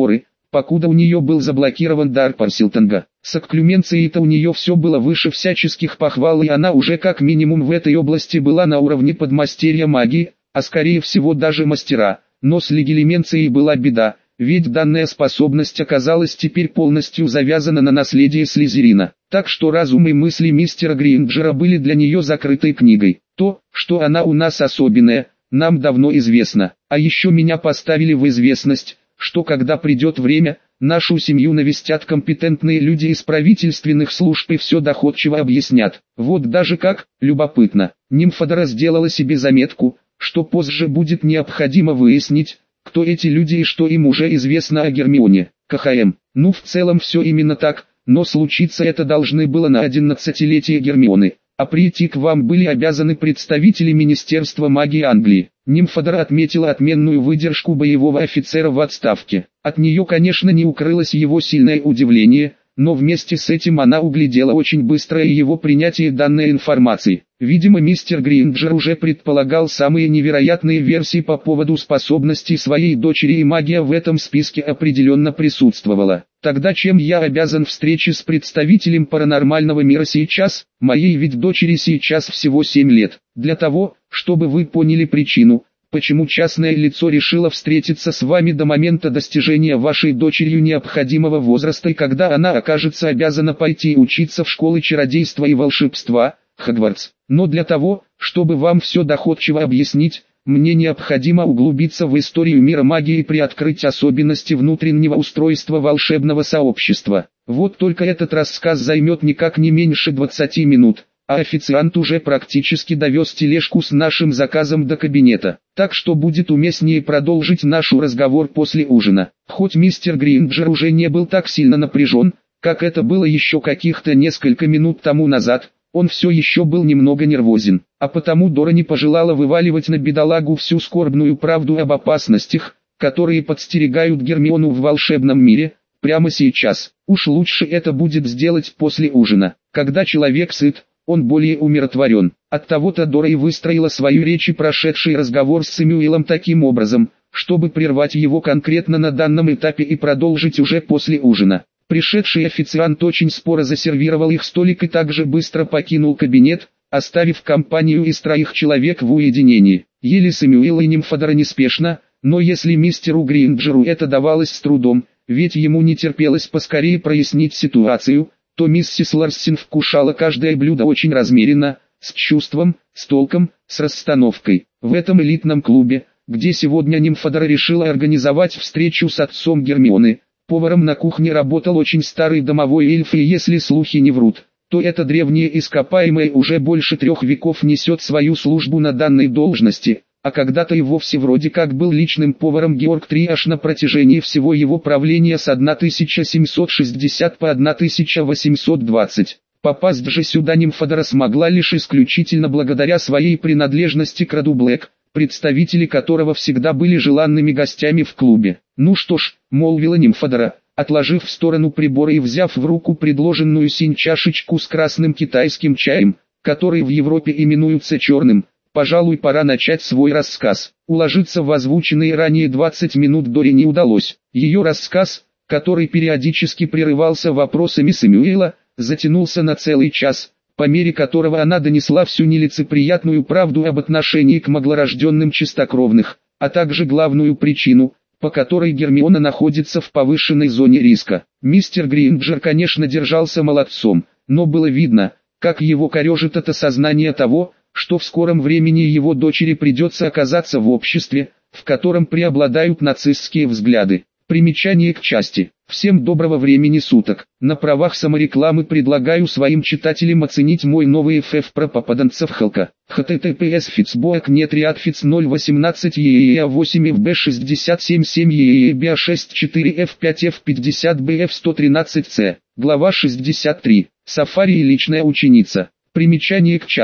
S1: покуда у нее был заблокирован дар Парсилтонга. С акклюменцией-то у нее все было выше всяческих похвал, и она уже как минимум в этой области была на уровне подмастерья магии, а скорее всего даже мастера. Но с легилименцией была беда, ведь данная способность оказалась теперь полностью завязана на наследие Слизерина. Так что разум и мысли мистера Гринджера были для нее закрытой книгой. То, что она у нас особенная, нам давно известно. А еще меня поставили в известность, что когда придет время, нашу семью навестят компетентные люди из правительственных служб и все доходчиво объяснят. Вот даже как, любопытно. Нимфодора сделала себе заметку, что позже будет необходимо выяснить, кто эти люди и что им уже известно о Гермионе. КХМ. Ну в целом все именно так, но случиться это должны было на одиннадцатилетие Гермионы, а прийти к вам были обязаны представители Министерства магии Англии. Нимфодора отметила отменную выдержку боевого офицера в отставке. От нее, конечно, не укрылось его сильное удивление, но вместе с этим она углядела очень быстрое его принятие данной информации. Видимо, мистер Гринджер уже предполагал самые невероятные версии по поводу способностей своей дочери, и магия в этом списке определенно присутствовала. Тогда чем я обязан встрече с представителем паранормального мира сейчас? Моей ведь дочери сейчас всего семь лет. Для того, чтобы вы поняли причину, почему частное лицо решило встретиться с вами до момента достижения вашей дочерью необходимого возраста, и когда она окажется обязана пойти учиться в школы чародейства и волшебства, Хогвартс. Но для того, чтобы вам все доходчиво объяснить, мне необходимо углубиться в историю мира магии и приоткрыть особенности внутреннего устройства волшебного сообщества. Вот только этот рассказ займет никак не меньше двадцати минут, а официант уже практически довез тележку с нашим заказом до кабинета. Так что будет уместнее продолжить наш разговор после ужина. Хоть мистер Гринджер уже не был так сильно напряжен, как это было еще каких-то несколько минут тому назад, он все еще был немного нервозен, а потому Дора не пожелала вываливать на бедолагу всю скорбную правду об опасностях, которые подстерегают Гермиону в волшебном мире, прямо сейчас. Уж лучше это будет сделать после ужина. Когда человек сыт, он более умиротворен. Оттого-то Дора и выстроила свою речь и прошедший разговор с Сэмюэлом таким образом, чтобы прервать его конкретно на данном этапе и продолжить уже после ужина. Пришедший официант очень споро засервировал их столик и также быстро покинул кабинет, оставив компанию из троих человек в уединении. Ели Сэмюэл и Нимфодора неспешно, но если мистеру Гринджеру это давалось с трудом, ведь ему не терпелось поскорее прояснить ситуацию, то миссис Ларсен вкушала каждое блюдо очень размеренно, с чувством, с толком, с расстановкой. В этом элитном клубе, где сегодня Нимфодора решила организовать встречу с отцом Гермионы, поваром на кухне работал очень старый домовой эльф, и если слухи не врут, то это древнее ископаемое уже больше трех веков несет свою службу на данной должности, а когда-то и вовсе вроде как был личным поваром Георг Триаш на протяжении всего его правления с тысяча семьсот шестидесятого по тысяча восемьсот двадцатый. Попасть же сюда Нимфодора смогла лишь исключительно благодаря своей принадлежности к роду Блэк, представители которого всегда были желанными гостями в клубе. «Ну что ж», — молвила Нимфодора, отложив в сторону прибора и взяв в руку предложенную синь чашечку с красным китайским чаем, который в Европе именуется черным, «пожалуй, пора начать свой рассказ». Уложиться в озвученные ранее двадцать минут Доре не удалось. Ее рассказ, который периодически прерывался вопросами Сэмюэла, затянулся на целый час, по мере которого она донесла всю нелицеприятную правду об отношении к маглорожденным чистокровных, а также главную причину, по которой Гермиона находится в повышенной зоне риска. Мистер Гринджер, конечно, держался молодцом, но было видно, как его корежит это сознание того, что в скором времени его дочери придется оказаться в обществе, в котором преобладают нацистские взгляды. Примечание к части. Всем доброго времени суток. На правах саморекламы предлагаю своим читателям оценить мой новый эф эф про попаданцев Халка. https фицбоек нет риадфиц ноль восемнадцать ееа восемь фб шестьдесят семь семь ееба шесть четыре эф пять эф пятьдесят бф сто тринадцать ц. Глава шестьдесят три. Сафари и личная ученица. Примечание к части.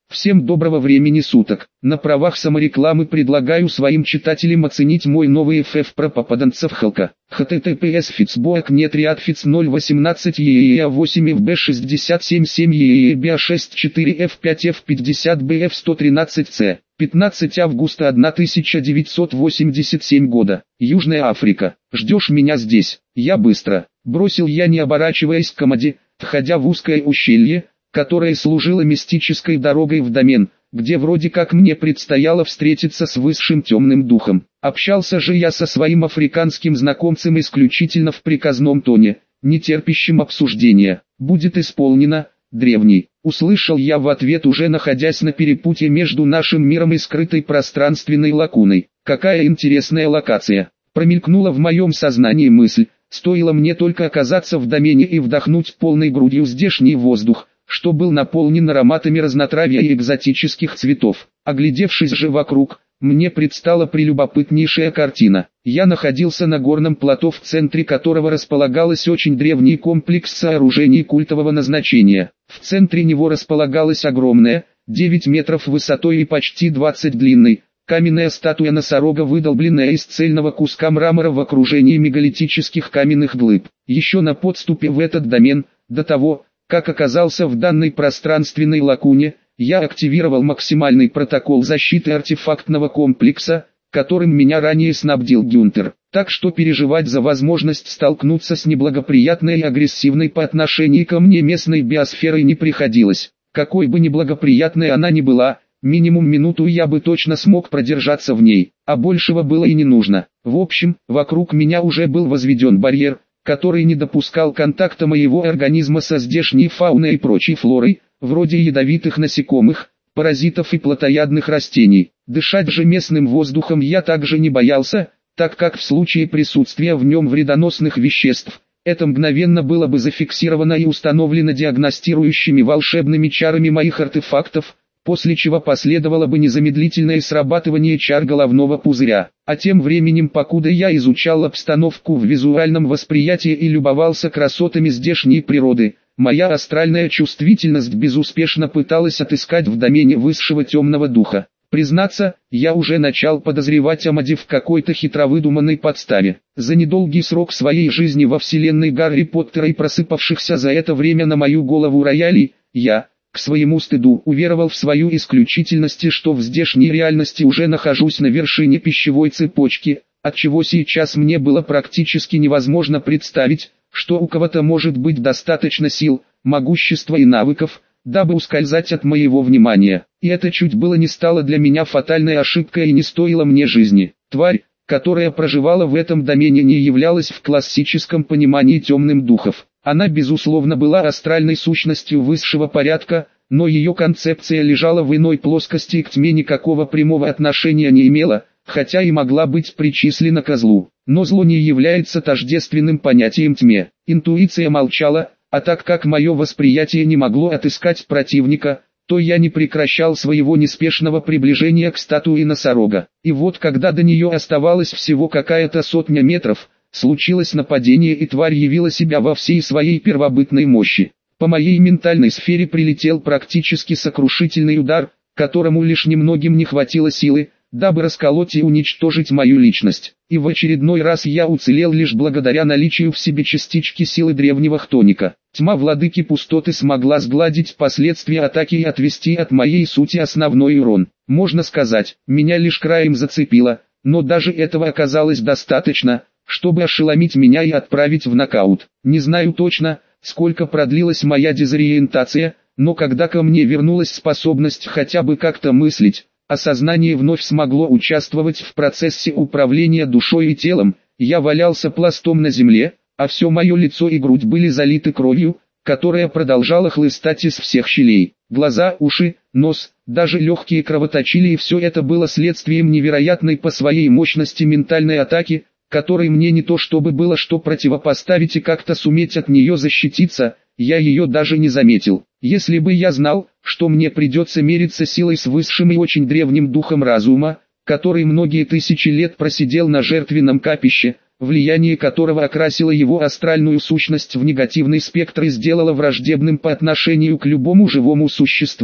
S1: Всем доброго времени суток. На правах саморекламы предлагаю своим читателям оценить мой новый эф эф про попаданцев Халка. https фицбоек нет ряд фиц ноль восемнадцать ееа восемь эф бэ шестьдесят семь семь ееа шесть четыре эф пять эф пятьдесят бэ эф сто тринадцать цэ. пятнадцатого августа тысяча девятьсот восемьдесят седьмого года. Южная Африка. Ждешь меня здесь? Я быстро. Бросил я, не оборачиваясь к Амаде, входя в узкое ущелье, которое служило мистической дорогой в домен, где вроде как мне предстояло встретиться с высшим темным духом. Общался же я со своим африканским знакомцем исключительно в приказном тоне, не терпящем обсуждения. «Будет исполнено, древний», услышал я в ответ, уже находясь на перепутье между нашим миром и скрытой пространственной лакуной. Какая интересная локация. Промелькнула в моем сознании мысль, стоило мне только оказаться в домене и вдохнуть полной грудью здешний воздух, что был наполнен ароматами разнотравья и экзотических цветов. Оглядевшись же вокруг, мне предстала прелюбопытнейшая картина. Я находился на горном плато, в центре которого располагалась очень древний комплекс сооружений культового назначения. В центре него располагалась огромная, девять метров высотой и почти двадцать длиной, каменная статуя носорога, выдолбленная из цельного куска мрамора в окружении мегалитических каменных глыб. Еще на подступе в этот домен, до того, как оказался в данной пространственной лакуне, я активировал максимальный протокол защиты артефактного комплекса, которым меня ранее снабдил Гюнтер. Так что переживать за возможность столкнуться с неблагоприятной и агрессивной по отношению ко мне местной биосферой не приходилось. Какой бы неблагоприятной она ни была, минимум минуту я бы точно смог продержаться в ней, а большего было и не нужно. В общем, вокруг меня уже был возведен барьер, который не допускал контакта моего организма со здешней фауной и прочей флорой, вроде ядовитых насекомых, паразитов и плотоядных растений. Дышать же местным воздухом я также не боялся, так как в случае присутствия в нем вредоносных веществ, это мгновенно было бы зафиксировано и установлено диагностирующими волшебными чарами моих артефактов, после чего последовало бы незамедлительное срабатывание чар головного пузыря. А тем временем, покуда я изучал обстановку в визуальном восприятии и любовался красотами здешней природы, моя астральная чувствительность безуспешно пыталась отыскать в домене высшего темного духа. Признаться, я уже начал подозревать Амаде в какой-то хитровыдуманной подставе. За недолгий срок своей жизни во вселенной Гарри Поттера и просыпавшихся за это время на мою голову роялей, я, к своему стыду, уверовал в свою исключительность и что в здешней реальности уже нахожусь на вершине пищевой цепочки, отчего сейчас мне было практически невозможно представить, что у кого-то может быть достаточно сил, могущества и навыков, дабы ускользать от моего внимания. И это чуть было не стало для меня фатальной ошибкой и не стоило мне жизни. Тварь, которая проживала в этом домене, не являлась в классическом понимании темным духов. Она безусловно была астральной сущностью высшего порядка, но ее концепция лежала в иной плоскости и к тьме никакого прямого отношения не имела, хотя и могла быть причислена ко злу. Но зло не является тождественным понятием тьме. Интуиция молчала, а так как мое восприятие не могло отыскать противника, то я не прекращал своего неспешного приближения к статуе носорога. И вот когда до нее оставалось всего какая-то сотня метров, случилось нападение, и тварь явила себя во всей своей первобытной мощи. По моей ментальной сфере прилетел практически сокрушительный удар, которому лишь немногим не хватило силы, дабы расколоть и уничтожить мою личность. И в очередной раз я уцелел лишь благодаря наличию в себе частички силы древнего хтоника. Тьма владыки пустоты смогла сгладить последствия атаки и отвести от моей сути основной урон. Можно сказать, меня лишь краем зацепило, но даже этого оказалось достаточно, чтобы ошеломить меня и отправить в нокаут. Не знаю точно, сколько продлилась моя дезориентация, но когда ко мне вернулась способность хотя бы как-то мыслить, а сознание вновь смогло участвовать в процессе управления душой и телом, я валялся пластом на земле, а все мое лицо и грудь были залиты кровью, которая продолжала хлыстать из всех щелей. Глаза, уши, нос, даже легкие кровоточили, и все это было следствием невероятной по своей мощности ментальной атаки, которой мне не то чтобы было что противопоставить и как-то суметь от нее защититься, я ее даже не заметил. Если бы я знал, что мне придется мериться силой с высшим и очень древним духом разума, который многие тысячи лет просидел на жертвенном капище, влияние которого окрасило его астральную сущность в негативный спектр и сделало враждебным по отношению к любому живому существу,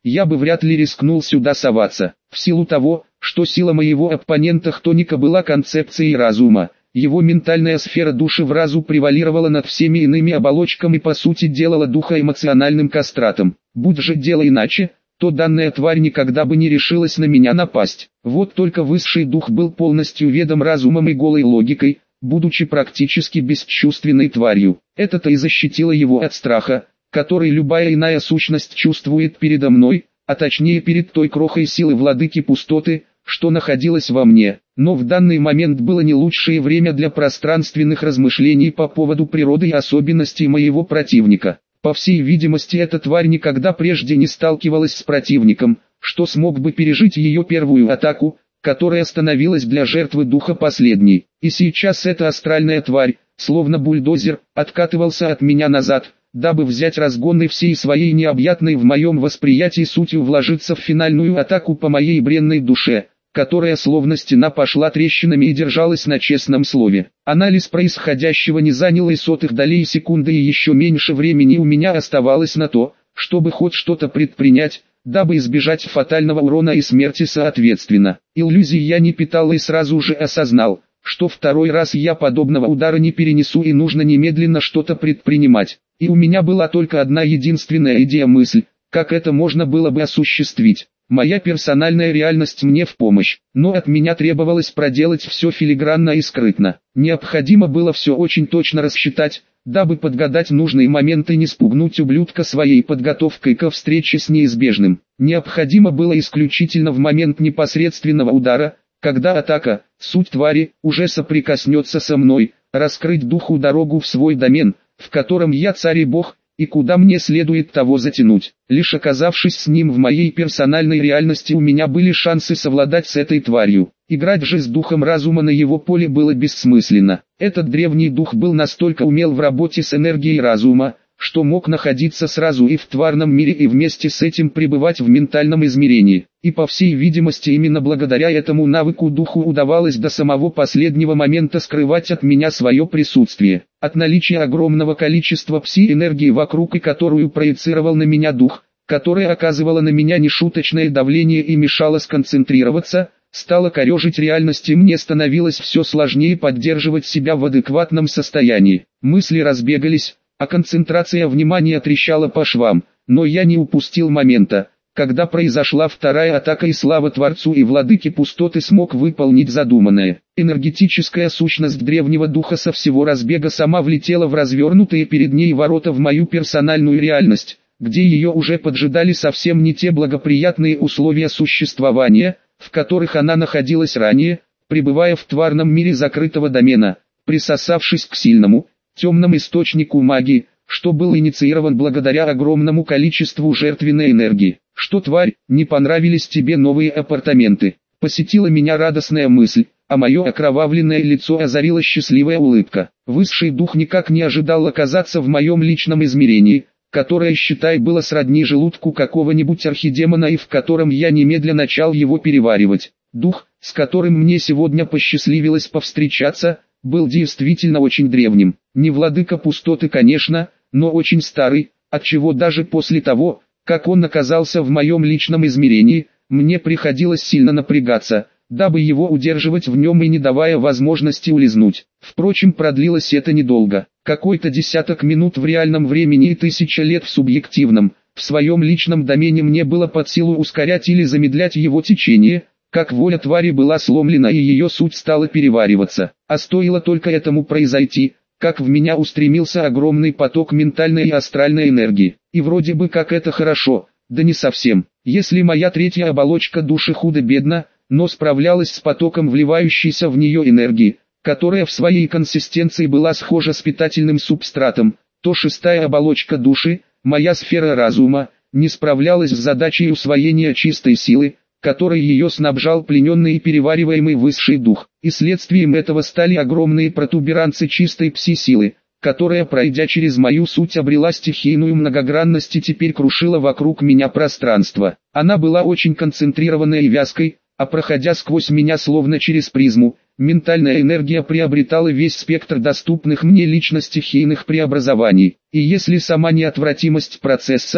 S1: я бы вряд ли рискнул сюда соваться. В силу того, что сила моего оппонента Хтоника была концепцией разума, его ментальная сфера души в разу превалировала над всеми иными оболочками и по сути делала духа эмоциональным кастратом. Будь же дело иначе, то данная тварь никогда бы не решилась на меня напасть. Вот только высший дух был полностью ведом разумом и голой логикой, будучи практически бесчувственной тварью. Это-то и защитило его от страха, который любая иная сущность чувствует передо мной, а точнее перед той крохой силы владыки пустоты, что находилась во мне. Но в данный момент было не лучшее время для пространственных размышлений по поводу природы и особенностей моего противника. По всей видимости, эта тварь никогда прежде не сталкивалась с противником, что смог бы пережить ее первую атаку, которая становилась для жертвы духа последней. И сейчас эта астральная тварь, словно бульдозер, откатывался от меня назад, дабы взять разгон и всей своей необъятной в моем восприятии сутью вложиться в финальную атаку по моей бренной душе, которая словно стена пошла трещинами и держалась на честном слове. Анализ происходящего не занял и сотых долей секунды, и еще меньше времени у меня оставалось на то, чтобы хоть что-то предпринять, дабы избежать фатального урона и смерти соответственно. Иллюзий я не питал и сразу же осознал, что второй раз я подобного удара не перенесу и нужно немедленно что-то предпринимать. И у меня была только одна единственная идея-мысль, как это можно было бы осуществить. Моя персональная реальность мне в помощь, но от меня требовалось проделать все филигранно и скрытно. Необходимо было все очень точно рассчитать, дабы подгадать нужные моменты и не спугнуть ублюдка своей подготовкой ко встрече с неизбежным. Необходимо было исключительно в момент непосредственного удара, когда атака, суть твари, уже соприкоснется со мной, раскрыть духу дорогу в свой домен, в котором я царь и бог, и куда мне следует того затянуть. Лишь оказавшись с ним в моей персональной реальности, у меня были шансы совладать с этой тварью. Играть же с духом разума на его поле было бессмысленно. Этот древний дух был настолько умел в работе с энергией разума, что мог находиться сразу и в тварном мире и вместе с этим пребывать в ментальном измерении. И по всей видимости именно благодаря этому навыку духу удавалось до самого последнего момента скрывать от меня свое присутствие. От наличия огромного количества пси-энергии вокруг и которую проецировал на меня дух, которая оказывала на меня нешуточное давление и мешала сконцентрироваться, стало корежить реальность, и мне становилось все сложнее поддерживать себя в адекватном состоянии. Мысли разбегались, а концентрация внимания трещала по швам, но я не упустил момента, когда произошла вторая атака, и слава Творцу и Владыке Пустоты смог выполнить задуманное. Энергетическая сущность древнего духа со всего разбега сама влетела в развернутые перед ней ворота в мою персональную реальность, где ее уже поджидали совсем не те благоприятные условия существования, в которых она находилась ранее, пребывая в тварном мире закрытого домена, присосавшись к сильному, темному источнику магии, что был инициирован благодаря огромному количеству жертвенной энергии. Что, тварь, не понравились тебе новые апартаменты? Посетила меня радостная мысль, а мое окровавленное лицо озарила счастливая улыбка. Высший дух никак не ожидал оказаться в моем личном измерении, которое, считай, было сродни желудку какого-нибудь архидемона, и в котором я немедленно начал его переваривать. Дух, с которым мне сегодня посчастливилось повстречаться, был действительно очень древним. Не владыка пустоты, конечно, но очень старый, отчего даже после того, как он оказался в моем личном измерении, мне приходилось сильно напрягаться, дабы его удерживать в нем и не давая возможности улизнуть. Впрочем, продлилось это недолго. Какой-то десяток минут в реальном времени и тысяча лет в субъективном. В своем личном домене мне было под силу ускорять или замедлять его течение, как воля твари была сломлена и ее суть стала перевариваться. А стоило только этому произойти, как в меня устремился огромный поток ментальной и астральной энергии. И вроде бы как это хорошо, да не совсем. Если моя третья оболочка души худо-бедно, но справлялась с потоком вливающейся в нее энергии, которая в своей консистенции была схожа с питательным субстратом, то шестая оболочка души, моя сфера разума, не справлялась с задачей усвоения чистой силы, которой ее снабжал плененный и перевариваемый высший дух. И следствием этого стали огромные протуберанцы чистой пси-силы, которая, пройдя через мою суть, обрела стихийную многогранность и теперь крушила вокруг меня пространство. Она была очень концентрированной и вязкой, а проходя сквозь меня словно через призму, ментальная энергия приобретала весь спектр доступных мне лично стихийных преобразований. И если сама неотвратимость процесса,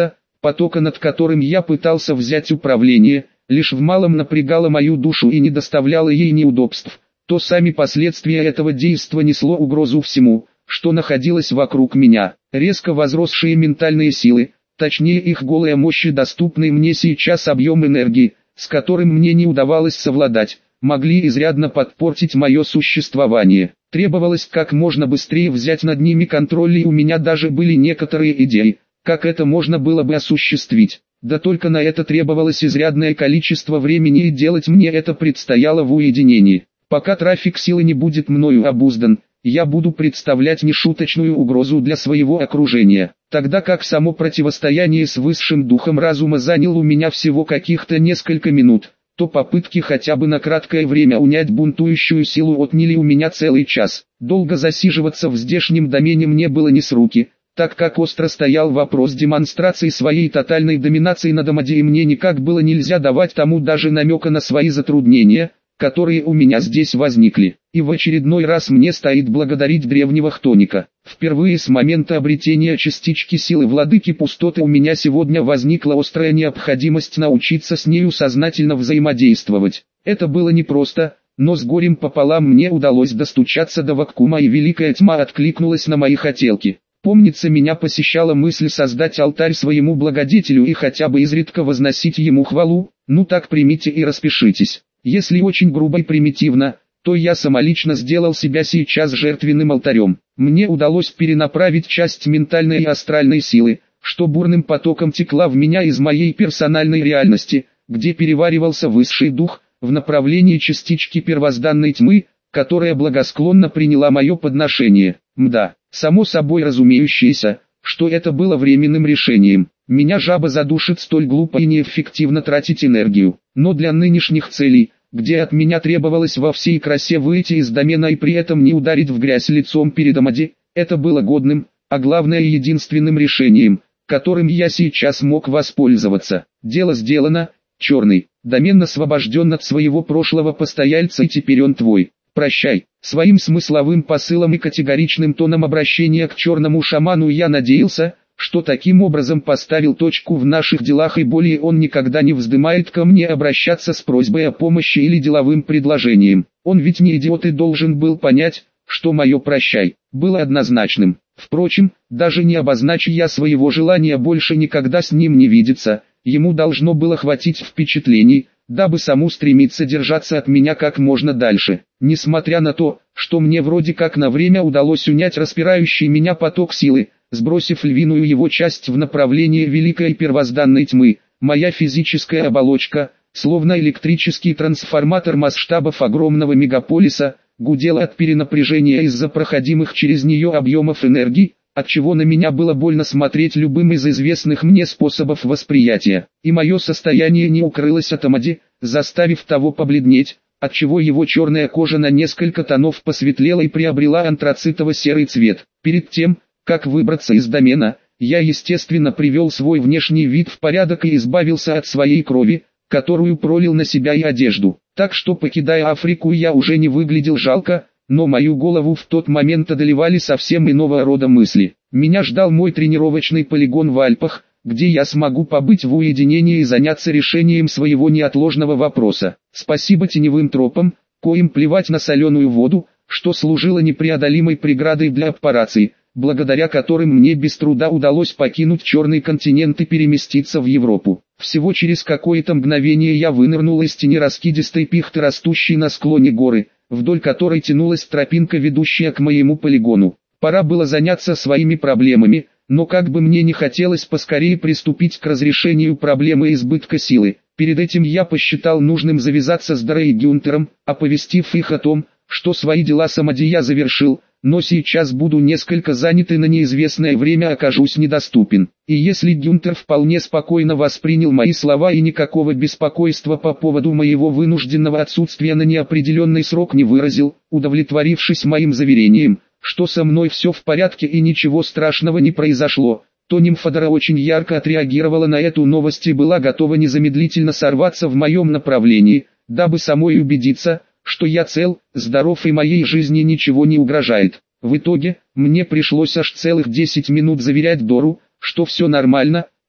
S1: потока, над которым я пытался взять управление, лишь в малом напрягало мою душу и не доставляло ей неудобств, то сами последствия этого действа несло угрозу всему, что находилось вокруг меня. Резко возросшие ментальные силы, точнее их голая мощь и доступный мне сейчас объем энергии, с которым мне не удавалось совладать, могли изрядно подпортить мое существование. Требовалось как можно быстрее взять над ними контроль, и у меня даже были некоторые идеи, как это можно было бы осуществить. Да только на это требовалось изрядное количество времени, и делать мне это предстояло в уединении. Пока трафик силы не будет мною обуздан, я буду представлять нешуточную угрозу для своего окружения, тогда как само противостояние с высшим духом разума заняло у меня всего каких-то несколько минут, то попытки хотя бы на краткое время унять бунтующую силу отняли у меня целый час. Долго засиживаться в здешнем домене мне было не с руки, так как остро стоял вопрос демонстрации своей тотальной доминации над Амади, и мне никак было нельзя давать тому даже намека на свои затруднения, которые у меня здесь возникли. И в очередной раз мне стоит благодарить древнего Хтоника. Впервые с момента обретения частички силы владыки пустоты у меня сегодня возникла острая необходимость научиться с нею сознательно взаимодействовать. Это было непросто, но с горем пополам мне удалось достучаться до Ваккума, и великая тьма откликнулась на мои хотелки. Помнится, меня посещала мысль создать алтарь своему благодетелю и хотя бы изредка возносить ему хвалу. Ну так примите и распишитесь. Если очень грубо и примитивно, то я самолично сделал себя сейчас жертвенным алтарем. Мне удалось перенаправить часть ментальной и астральной силы, что бурным потоком текла в меня из моей персональной реальности, где переваривался высший дух, в направлении частички первозданной тьмы, которая благосклонно приняла мое подношение. Мда, само собой разумеющееся, что это было временным решением. Меня жаба задушит столь глупо и неэффективно тратить энергию. Но для нынешних целей, где от меня требовалось во всей красе выйти из домена и при этом не ударить в грязь лицом перед Амади, это было годным, а главное единственным решением, которым я сейчас мог воспользоваться. Дело сделано, черный, домен освобожден от своего прошлого постояльца, и теперь он твой. Прощай. Своим смысловым посылом и категоричным тоном обращения к черному шаману я надеялся, что таким образом поставил точку в наших делах, и более он никогда не вздымает ко мне обращаться с просьбой о помощи или деловым предложением. Он ведь не идиот и должен был понять, что мое «прощай» было однозначным. Впрочем, даже не обозначи я своего желания больше никогда с ним не видеться, ему должно было хватить впечатлений, дабы саму стремиться держаться от меня как можно дальше. Несмотря на то, что мне вроде как на время удалось унять распирающий меня поток силы, сбросив львиную его часть в направлении великой первозданной тьмы, моя физическая оболочка, словно электрический трансформатор масштабов огромного мегаполиса, гудела от перенапряжения из-за проходимых через нее объемов энергии, отчего на меня было больно смотреть любым из известных мне способов восприятия. И мое состояние не укрылось от Амади, заставив того побледнеть, отчего его черная кожа на несколько тонов посветлела и приобрела антрацитово-серый цвет. Перед тем, как выбраться из домена, я естественно привел свой внешний вид в порядок и избавился от своей крови, которую пролил на себя и одежду. Так что, покидая Африку, я уже не выглядел жалко, но мою голову в тот момент одолевали совсем иного рода мысли. Меня ждал мой тренировочный полигон в Альпах, где я смогу побыть в уединении и заняться решением своего неотложного вопроса. Спасибо теневым тропам, коим плевать на соленую воду, что служило непреодолимой преградой для операций, благодаря которым мне без труда удалось покинуть Черный континент и переместиться в Европу. Всего через какое-то мгновение я вынырнул из тени раскидистой пихты, растущей на склоне горы, вдоль которой тянулась тропинка, ведущая к моему полигону. Пора было заняться своими проблемами, но как бы мне не хотелось поскорее приступить к разрешению проблемы избытка силы, перед этим я посчитал нужным завязаться с Дарой и Гюнтером, оповестив их о том, что свои дела с Амади я завершил, но сейчас буду несколько занят и на неизвестное время окажусь недоступен. И если Гюнтер вполне спокойно воспринял мои слова и никакого беспокойства по поводу моего вынужденного отсутствия на неопределенный срок не выразил, удовлетворившись моим заверением, что со мной все в порядке и ничего страшного не произошло, то Нимфодора очень ярко отреагировала на эту новость и была готова незамедлительно сорваться в моем направлении, дабы самой убедиться, что я цел, здоров и моей жизни ничего не угрожает. В итоге, мне пришлось аж целых десять минут заверять Дору, что все нормально,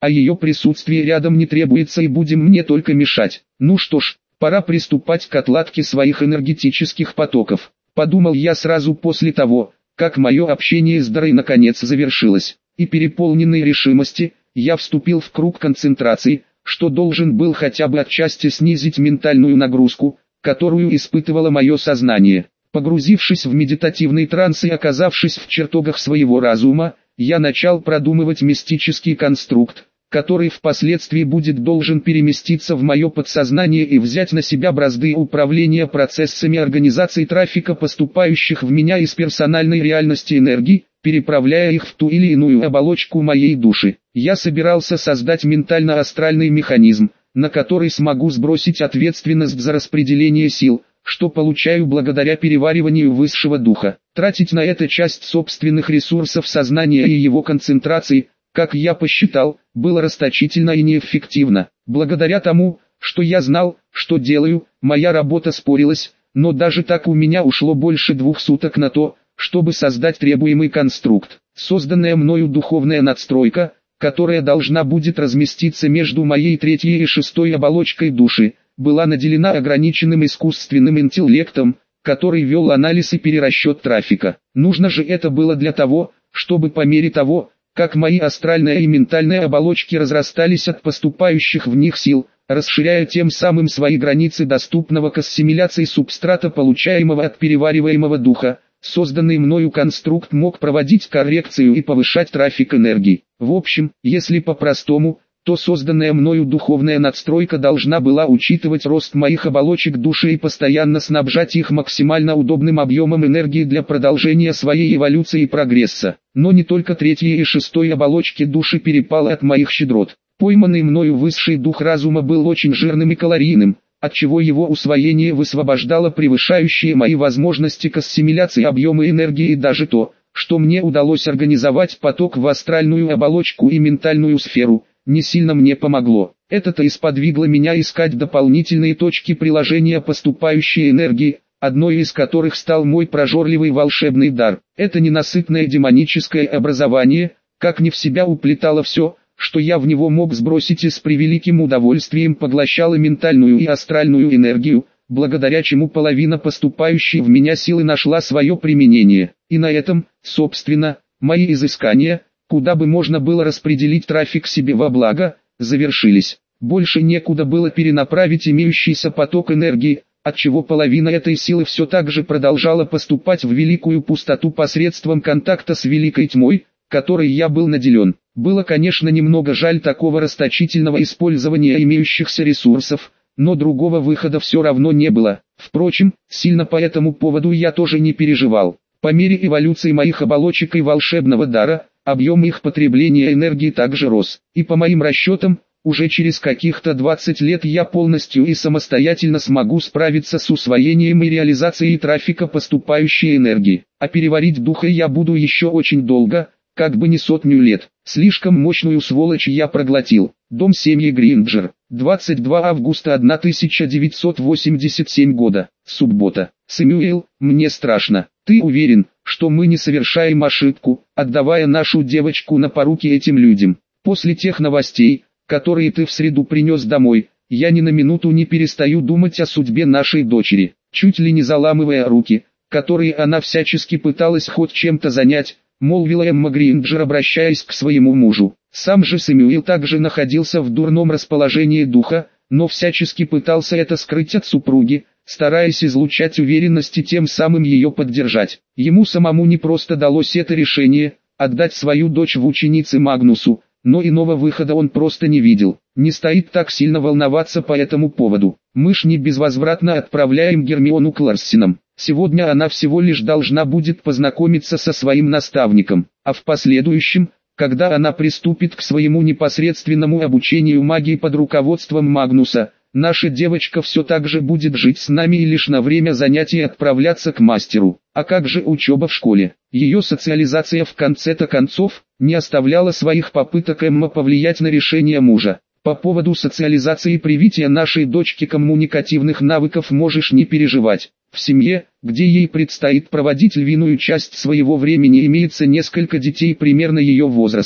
S1: а ее присутствие рядом не требуется и будем мне только мешать. Ну что ж, пора приступать к отладке своих энергетических потоков, подумал я сразу после того, как мое общение с Дарой наконец завершилось, и переполненный решимости, я вступил в круг концентрации, что должен был хотя бы отчасти снизить ментальную нагрузку, которую испытывало мое сознание. Погрузившись в медитативный транс и оказавшись в чертогах своего разума, я начал продумывать мистический конструкт, который впоследствии будет должен переместиться в мое подсознание и взять на себя бразды управления процессами организации трафика поступающих в меня из персональной реальности энергии, переправляя их в ту или иную оболочку моей души. Я собирался создать ментально-астральный механизм, на который смогу сбросить ответственность за распределение сил, что получаю благодаря перевариванию высшего духа. Тратить на это часть собственных ресурсов сознания и его концентрации, как я посчитал, было расточительно и неэффективно. Благодаря тому, что я знал, что делаю, моя работа спорилась, но даже так у меня ушло больше двух суток на то, чтобы создать требуемый конструкт. Созданная мною духовная надстройка, которая должна будет разместиться между моей третьей и шестой оболочкой души, была наделена ограниченным искусственным интеллектом, который вел анализ и перерасчет трафика. Нужно же это было для того, чтобы по мере того, как мои астральная и ментальная оболочки разрастались от поступающих в них сил, расширяя тем самым свои границы доступного к ассимиляции субстрата, получаемого от перевариваемого духа, созданный мною конструкт мог проводить коррекцию и повышать трафик энергии. В общем, если по-простому, то созданная мною духовная надстройка должна была учитывать рост моих оболочек души и постоянно снабжать их максимально удобным объемом энергии для продолжения своей эволюции и прогресса. Но не только третьей и шестой оболочки души перепало от моих щедрот. Пойманный мною высший дух разума был очень жирным и калорийным, отчего его усвоение высвобождало превышающие мои возможности к ассимиляции объемы энергии, и даже то, что мне удалось организовать поток в астральную оболочку и ментальную сферу, не сильно мне помогло. Это-то и сподвигло меня искать дополнительные точки приложения поступающей энергии, одной из которых стал мой прожорливый волшебный дар. Это ненасытное демоническое образование, как не в себя уплетало все, что я в него мог сбросить, и с превеликим удовольствием поглощало ментальную и астральную энергию, благодаря чему половина поступающей в меня силы нашла свое применение. И на этом, собственно, мои изыскания, куда бы можно было распределить трафик себе во благо, завершились. Больше некуда было перенаправить имеющийся поток энергии, отчего половина этой силы все так же продолжала поступать в великую пустоту посредством контакта с великой тьмой, которой я был наделен. Было, конечно, немного жаль такого расточительного использования имеющихся ресурсов, но другого выхода все равно не было. Впрочем, сильно по этому поводу я тоже не переживал. По мере эволюции моих оболочек и волшебного дара, объем их потребления энергии также рос, и по моим расчетам, уже через каких-то двадцать лет я полностью и самостоятельно смогу справиться с усвоением и реализацией трафика поступающей энергии. А переварить духа я буду еще очень долго, как бы не сотню лет. Слишком мощную сволочь я проглотил. Дом семьи Гринджер, двадцать два августа тысяча девятьсот восемьдесят седьмого года, суббота. Сэмюэл, мне страшно. Ты уверен, что мы не совершаем ошибку, отдавая нашу девочку на поруки этим людям? После тех новостей, которые ты в среду принес домой, я ни на минуту не перестаю думать о судьбе нашей дочери. Чуть ли не заламывая руки, которые она всячески пыталась хоть чем-то занять, молвила Эмма Гринджер, обращаясь к своему мужу. Сам же Сэмюэл также находился в дурном расположении духа, но всячески пытался это скрыть от супруги, стараясь излучать уверенность и тем самым ее поддержать. Ему самому не просто далось это решение, отдать свою дочь в ученицы Магнусу, но иного выхода он просто не видел. Не стоит так сильно волноваться по этому поводу. Мы ж не безвозвратно отправляем Гермиону к Ларсенам. Сегодня она всего лишь должна будет познакомиться со своим наставником, а в последующем, когда она приступит к своему непосредственному обучению магии под руководством Магнуса, наша девочка все так же будет жить с нами и лишь на время занятий отправляться к мастеру. А как же учеба в школе? Ее социализация в конце-то концов не оставляла своих попыток Эмма повлиять на решение мужа. По поводу социализации и привития нашей дочки коммуникативных навыков можешь не переживать. В семье, где ей предстоит проводить львиную часть своего времени, имеется несколько детей примерно ее возраста.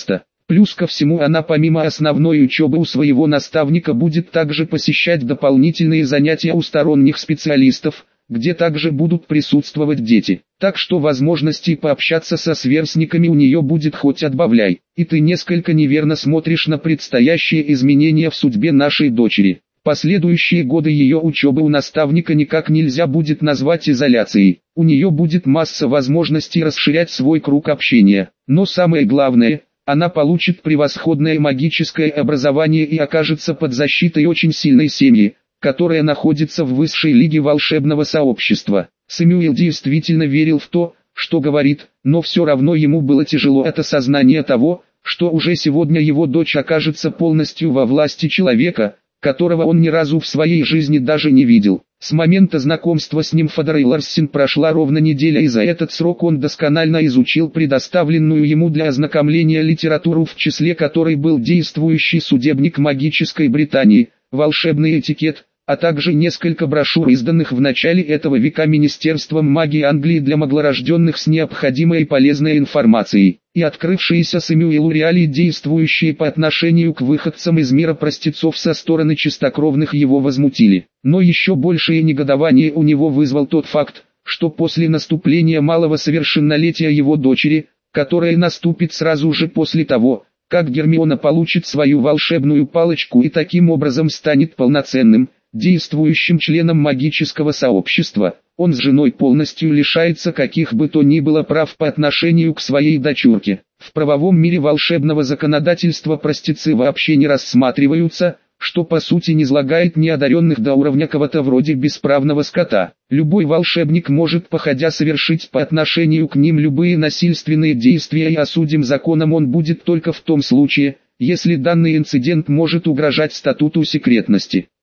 S1: Плюс ко всему она помимо основной учебы у своего наставника будет также посещать дополнительные занятия у сторонних специалистов, где также будут присутствовать дети. Так что возможностей пообщаться со сверстниками у нее будет хоть отбавляй. И ты несколько неверно смотришь на предстоящие изменения в судьбе нашей дочери. Последующие годы ее учебы у наставника никак нельзя будет назвать изоляцией. У нее будет масса возможностей расширять свой круг общения. Но самое главное, она получит превосходное магическое образование и окажется под защитой очень сильной семьи, которая находится в высшей лиге волшебного сообщества. Сэмюэл действительно верил в то, что говорит, но все равно ему было тяжело от осознания того, что уже сегодня его дочь окажется полностью во власти человека, которого он ни разу в своей жизни даже не видел. С момента знакомства с ним Фодорой Ларсен прошла ровно неделя, и за этот срок он досконально изучил предоставленную ему для ознакомления литературу, в числе которой был действующий судебник магической Британии, волшебный этикет, а также несколько брошюр, изданных в начале этого века Министерством магии Англии для маглорожденных с необходимой и полезной информацией, и открывшиеся Сэмюэлу реалии, действующие по отношению к выходцам из мира простецов со стороны чистокровных, его возмутили. Но еще большее негодование у него вызвал тот факт, что после наступления малого совершеннолетия его дочери, которое наступит сразу же после того, как Гермиона получит свою волшебную палочку и таким образом станет полноценным, действующим членом магического сообщества, он с женой полностью лишается каких бы то ни было прав по отношению к своей дочурке. В правовом мире волшебного законодательства простецы вообще не рассматриваются, что по сути низлагает неодаренных до уровня кого-то вроде бесправного скота. Любой волшебник может походя совершить по отношению к ним любые насильственные действия, и осудим законом он будет только в том случае, если данный инцидент может угрожать статуту секретности.